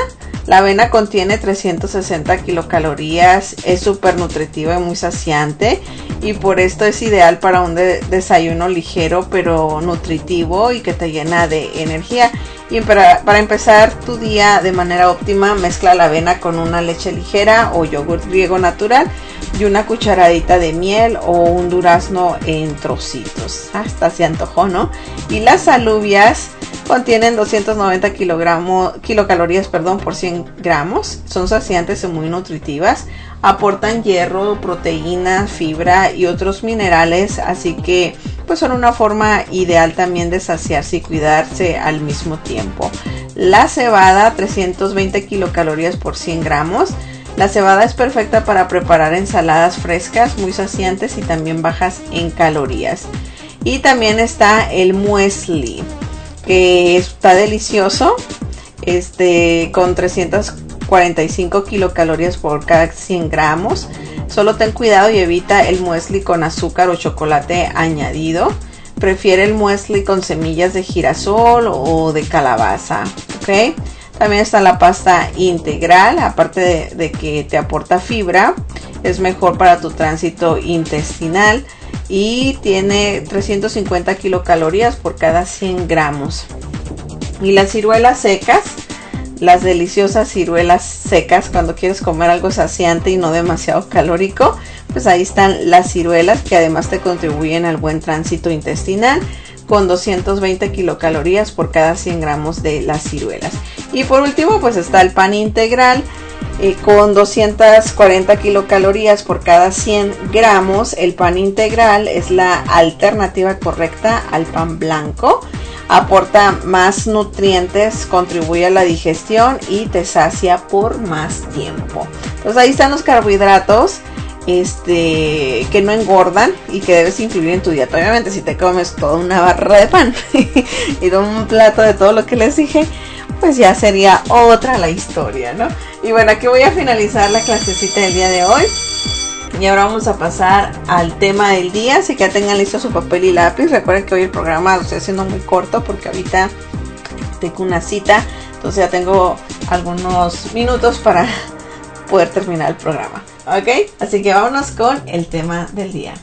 La avena contiene 360 kilocalorías, es súper nutritiva y muy saciante, y por esto es ideal para un desayuno ligero pero nutritivo y que te llena de energía. Y para empezar tu día de manera óptima, mezcla la avena con una leche ligera o yogur griego natural y una cucharadita de miel o un durazno en trocitos. Hasta se antojó, ¿no? Y las alubias contienen 290 kilocalorías por 100 gramos. Son saciantes y muy nutritivas. Aportan hierro, proteínas, fibra y otros minerales, así que pues son una forma ideal también de saciarse y cuidarse al mismo tiempo. La cebada, 320 kilocalorías por 100 gramos. La cebada es perfecta para preparar ensaladas frescas, muy saciantes y también bajas en calorías. Y también está el muesli, que está delicioso, con 345 kilocalorías por cada 100 gramos. Solo ten cuidado y evita el muesli con azúcar o chocolate añadido. Prefiere el muesli con semillas de girasol o de calabaza, ¿ok? También está la pasta integral, aparte de que te aporta fibra, es mejor para tu tránsito intestinal y tiene 350 kilocalorías por cada 100 gramos. Y las ciruelas secas, las deliciosas ciruelas secas, cuando quieres comer algo saciante y no demasiado calórico, pues ahí están las ciruelas, que además te contribuyen al buen tránsito intestinal, con 220 kilocalorías por cada 100 gramos de las ciruelas. Y por último pues está el pan integral, con 240 kilocalorías por cada 100 gramos. El pan integral es la alternativa correcta al pan blanco. Aporta más nutrientes, contribuye a la digestión y te sacia por más tiempo. Entonces ahí están los carbohidratos que no engordan y que debes incluir en tu dieta. Obviamente si te comes toda una barra de pan y todo un plato de todo lo que les dije, pues ya sería otra la historia, ¿no? Y bueno, aquí voy a finalizar la clasecita del día de hoy. Y ahora vamos a pasar al tema del día, así que ya tengan listo su papel y lápiz. Recuerden que hoy el programa lo estoy haciendo muy corto porque ahorita tengo una cita, entonces ya tengo algunos minutos para poder terminar el programa, ¿ok? Así que vámonos con el tema del día.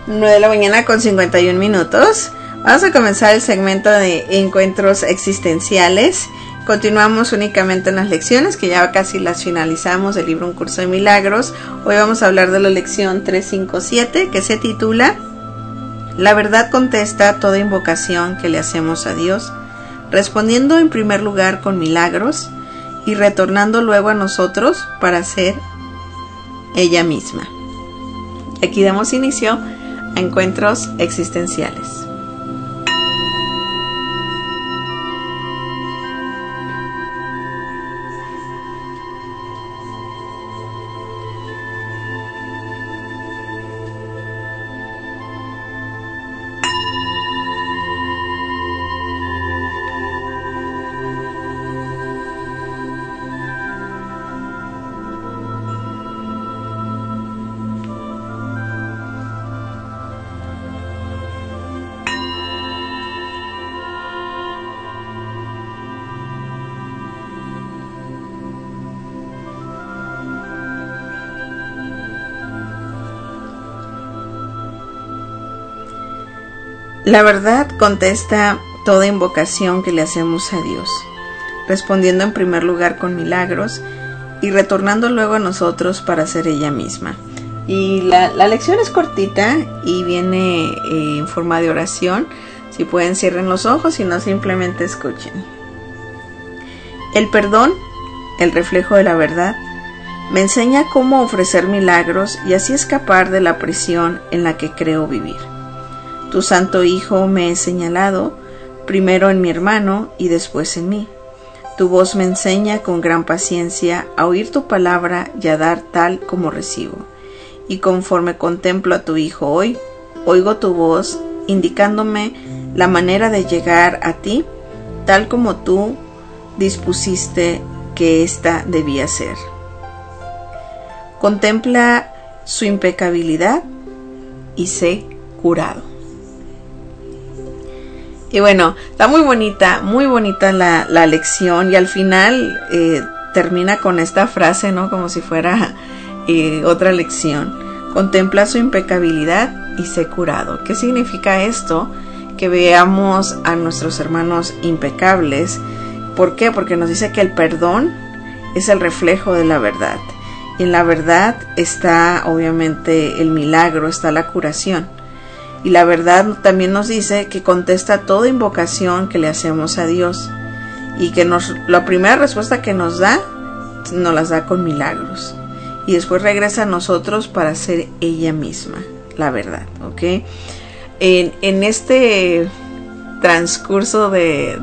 9 de la mañana con 51 minutos. Vamos a comenzar el segmento de encuentros existenciales. Continuamos únicamente en las lecciones, que ya casi las finalizamos del libro Un Curso de Milagros. Hoy vamos a hablar de la lección 357, que se titula La verdad contesta toda invocación que le hacemos a Dios, respondiendo en primer lugar con milagros y retornando luego a nosotros para ser ella misma. Aquí damos inicio a encuentros existenciales. La verdad contesta toda invocación que le hacemos a Dios, respondiendo en primer lugar con milagros y retornando luego a nosotros para ser ella misma. Y la lección es cortita y viene en forma de oración. Si pueden, cierren los ojos y no simplemente escuchen. El perdón, el reflejo de la verdad, me enseña cómo ofrecer milagros y así escapar de la prisión en la que creo vivir. Tu santo Hijo me he señalado, primero en mi hermano y después en mí. Tu voz me enseña con gran paciencia a oír tu palabra y a dar tal como recibo. Y conforme contemplo a tu Hijo hoy, oigo tu voz indicándome la manera de llegar a ti, tal como tú dispusiste que ésta debía ser. Contempla su impecabilidad y sé curado. Y bueno, está muy bonita la lección, y al final termina con esta frase, ¿no? Como si fuera otra lección. Contempla su impecabilidad y sé curado. ¿Qué significa esto? Que veamos a nuestros hermanos impecables. ¿Por qué? Porque nos dice que el perdón es el reflejo de la verdad. Y en la verdad está obviamente el milagro, está la curación. Y la verdad también nos dice que contesta toda invocación que le hacemos a Dios, y que la primera respuesta que nos da, nos las da con milagros, y después regresa a nosotros para ser ella misma, la verdad, ¿ok? En este transcurso de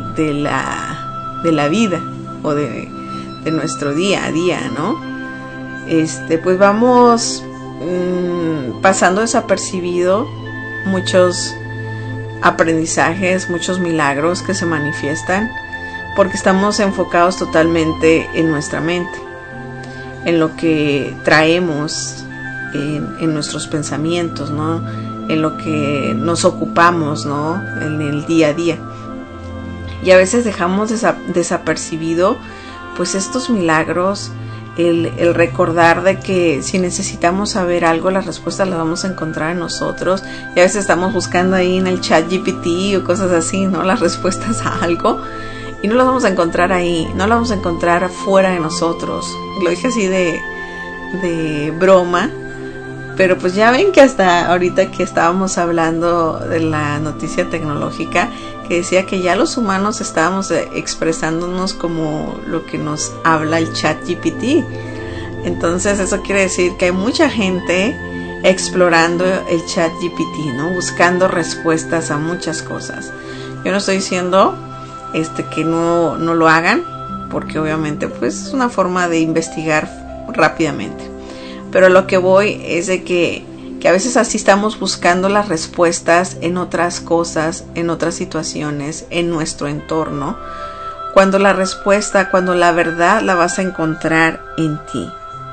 la vida, o de nuestro día a día, ¿no? Pues vamos pasando desapercibido muchos aprendizajes, muchos milagros que se manifiestan, porque estamos enfocados totalmente en nuestra mente, en lo que traemos en nuestros pensamientos, ¿no? En lo que nos ocupamos, ¿no? En el día a día. Y a veces dejamos desapercibido pues estos milagros, el recordar de que si necesitamos saber algo, las respuestas las vamos a encontrar en nosotros. Y a veces estamos buscando ahí en el chat GPT o cosas así, ¿no? Las respuestas a algo, y no las vamos a encontrar ahí, no las vamos a encontrar fuera de nosotros. Lo dije así de broma, pero pues ya ven que hasta ahorita que estábamos hablando de la noticia tecnológica, que decía que ya los humanos estábamos expresándonos como lo que nos habla el chat GPT. Entonces eso quiere decir que hay mucha gente explorando el chat GPT, ¿no? Buscando respuestas a muchas cosas. Yo no estoy diciendo que no lo hagan, porque obviamente pues es una forma de investigar rápidamente. Pero lo que voy es de que a veces así estamos buscando las respuestas en otras cosas, en otras situaciones, en nuestro entorno, cuando la respuesta, cuando la verdad la vas a encontrar en ti.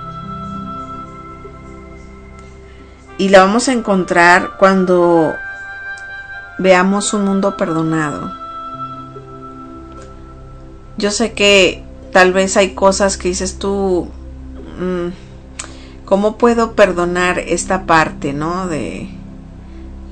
Y la vamos a encontrar cuando veamos un mundo perdonado. Yo sé que tal vez hay cosas que dices tú, ¿cómo puedo perdonar esta parte, ¿no? De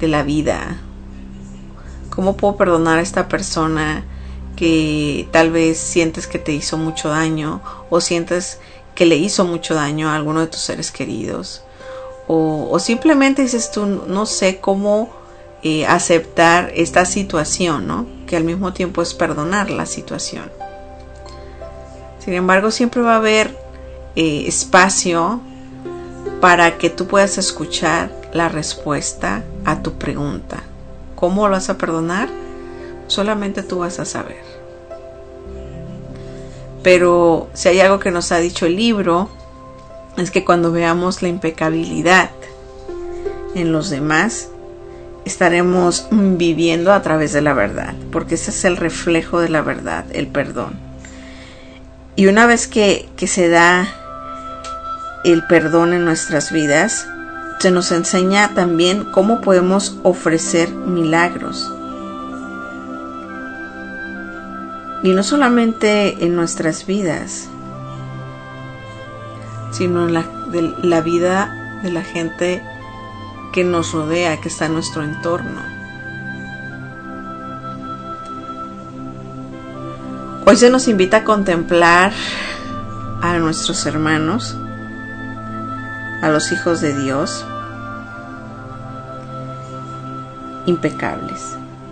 de la vida. ¿Cómo puedo perdonar a esta persona que tal vez sientes que te hizo mucho daño, o sientes que le hizo mucho daño a alguno de tus seres queridos? O simplemente dices tú, no sé cómo aceptar esta situación, ¿no? Que al mismo tiempo es perdonar la situación. Sin embargo, siempre va a haber espacio para que tú puedas escuchar la respuesta a tu pregunta. ¿Cómo lo vas a perdonar? Solamente tú vas a saber. Pero si hay algo que nos ha dicho el libro, es que cuando veamos la impecabilidad en los demás, estaremos viviendo a través de la verdad, porque ese es el reflejo de la verdad, el perdón. Y una vez que se da el perdón en nuestras vidas, se nos enseña también cómo podemos ofrecer milagros. Y no solamente en nuestras vidas, sino en la vida de la gente que nos rodea, que está en nuestro entorno. Hoy se nos invita a contemplar a nuestros hermanos, a los hijos de Dios, impecables.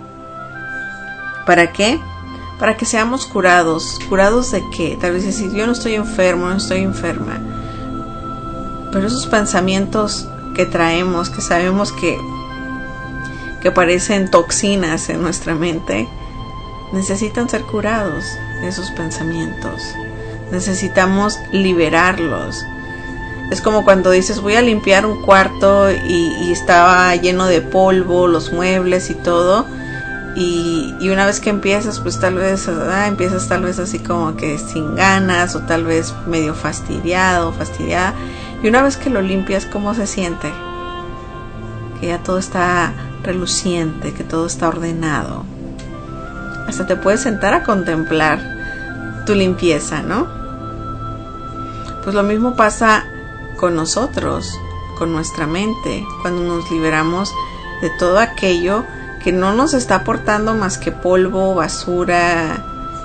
¿Para qué? Para que seamos curados. ¿Curados de qué? Tal vez decir, yo no estoy enfermo, no estoy enferma. Pero esos pensamientos que traemos, que sabemos que parecen toxinas en nuestra mente, necesitan ser curados, esos pensamientos. Necesitamos liberarlos. Es como cuando dices, voy a limpiar un cuarto y estaba lleno de polvo, los muebles y todo. Y una vez que empiezas, pues tal vez empiezas tal vez así como que sin ganas, o tal vez medio fastidiado, fastidiada. Y una vez que lo limpias, ¿cómo se siente? Que ya todo está reluciente, que todo está ordenado. Hasta te puedes sentar a contemplar tu limpieza, ¿no? Pues lo mismo pasa con nosotros, con nuestra mente, cuando nos liberamos de todo aquello que no nos está aportando más que polvo, basura,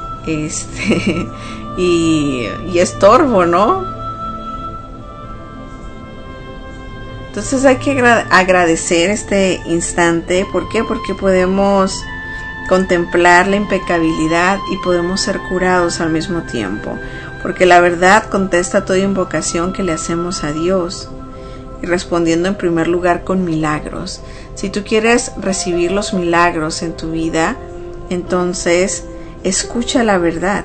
y estorbo, ¿no? Entonces hay que agradecer este instante. ¿Por qué? Porque podemos contemplar la impecabilidad y podemos ser curados al mismo tiempo. Porque la verdad contesta toda invocación que le hacemos a Dios, y respondiendo en primer lugar con milagros. Si tú quieres recibir los milagros en tu vida, entonces escucha la verdad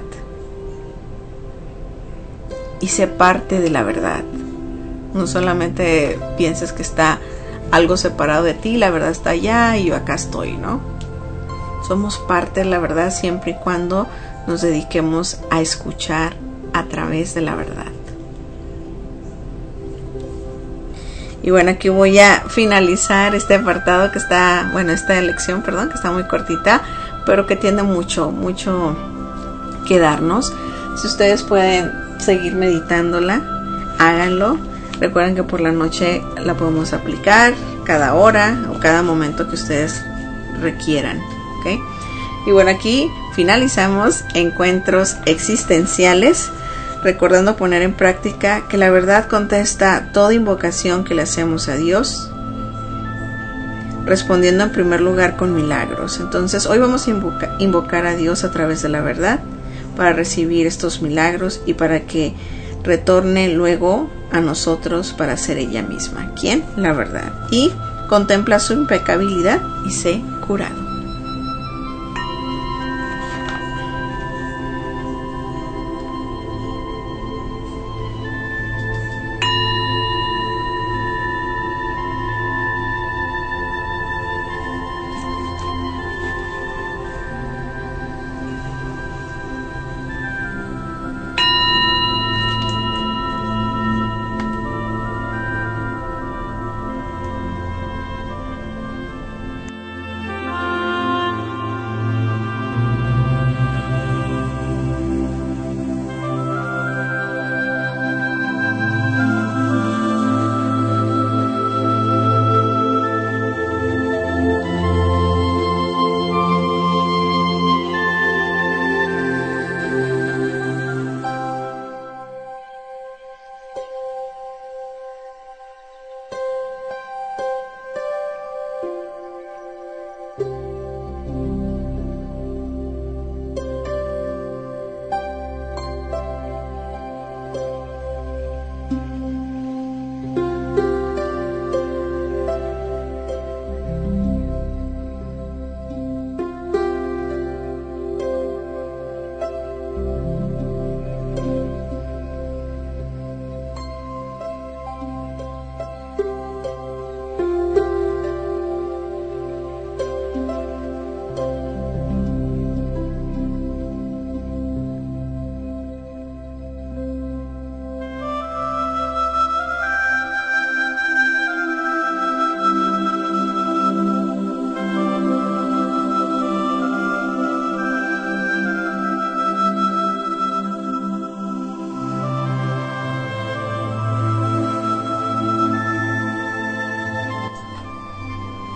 y sé parte de la verdad. No solamente pienses que está algo separado de ti, la verdad está allá y yo acá estoy, ¿no? Somos parte de la verdad siempre y cuando nos dediquemos a escuchar a través de la verdad. Y bueno, aquí voy a finalizar este apartado que está, esta lección, que está muy cortita, pero que tiene mucho que darnos. Si ustedes pueden seguir meditándola, háganlo. Recuerden que por la noche la podemos aplicar cada hora o cada momento que ustedes requieran, ¿ok? Y bueno, aquí finalizamos Encuentros Existenciales, recordando poner en práctica que la verdad contesta toda invocación que le hacemos a Dios, respondiendo en primer lugar con milagros. Entonces hoy vamos a invocar a Dios a través de la verdad para recibir estos milagros y para que retorne luego a nosotros para ser ella misma. ¿Quién? La verdad. Y contempla su impecabilidad y sé curado.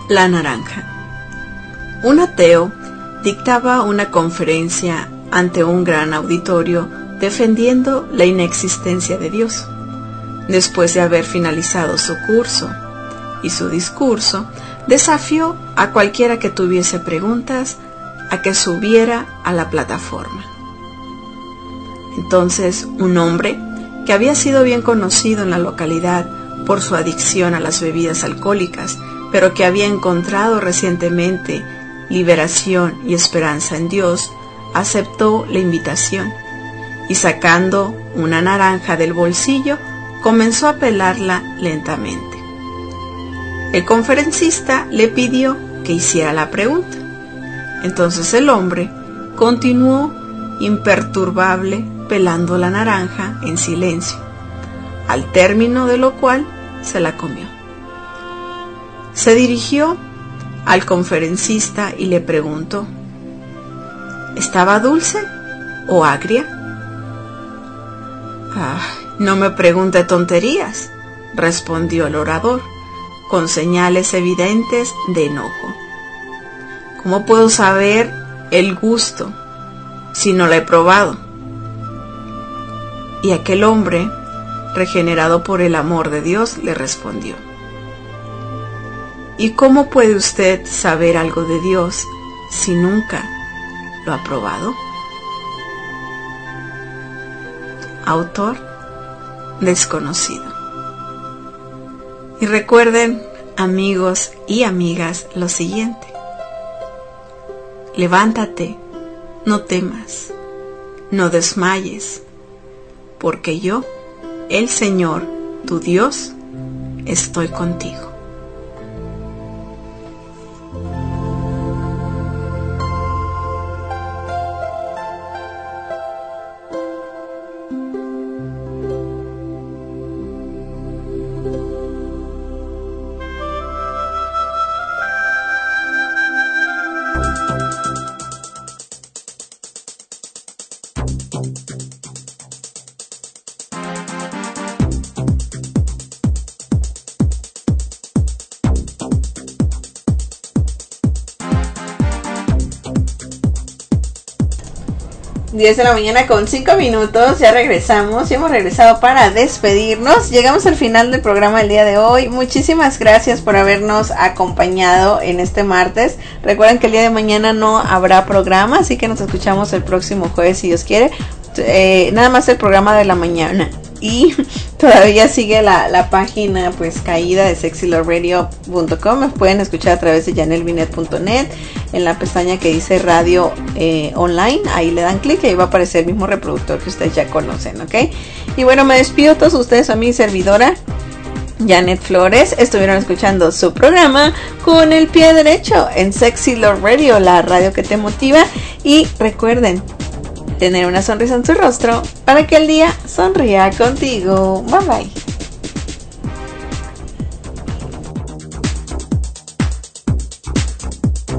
La naranja. Un ateo dictaba una conferencia ante un gran auditorio defendiendo la inexistencia de Dios. Después de haber finalizado su curso y su discurso, desafió a cualquiera que tuviese preguntas a que subiera a la plataforma. Entonces, un hombre que había sido bien conocido en la localidad por su adicción a las bebidas alcohólicas, pero que había encontrado recientemente liberación y esperanza en Dios, aceptó la invitación y, sacando una naranja del bolsillo, comenzó a pelarla lentamente. El conferencista le pidió que hiciera la pregunta. Entonces el hombre continuó imperturbable pelando la naranja en silencio, al término de lo cual se la comió. Se dirigió al conferencista y le preguntó: ¿estaba dulce o agria? No me pregunte tonterías, respondió el orador, con señales evidentes de enojo. ¿Cómo puedo saber el gusto si no la he probado? Y aquel hombre, regenerado por el amor de Dios, le respondió: ¿y cómo puede usted saber algo de Dios si nunca lo ha probado? Autor desconocido. Y recuerden, amigos y amigas, lo siguiente: levántate, no temas, no desmayes, porque yo, el Señor, tu Dios, estoy contigo. De la mañana con 5 minutos, ya regresamos, ya hemos regresado para despedirnos. Llegamos al final del programa del día de hoy. Muchísimas gracias por habernos acompañado en este martes. Recuerden que el día de mañana no habrá programa, así que nos escuchamos el próximo jueves si Dios quiere. Nada más el programa de la mañana. Y todavía sigue la página pues caída de sexyloveradio.com. Me pueden escuchar a través de janelvinet.net en la pestaña que dice radio online. Ahí le dan clic y ahí va a aparecer el mismo reproductor que ustedes ya conocen, ¿ok? Y bueno, me despido a todos ustedes, a mi servidora Janet Flores. Estuvieron escuchando su programa Con el Pie Derecho en Sexy Love Radio, la radio que te motiva. Y recuerden tener una sonrisa en su rostro para que el día sonría contigo. Bye bye.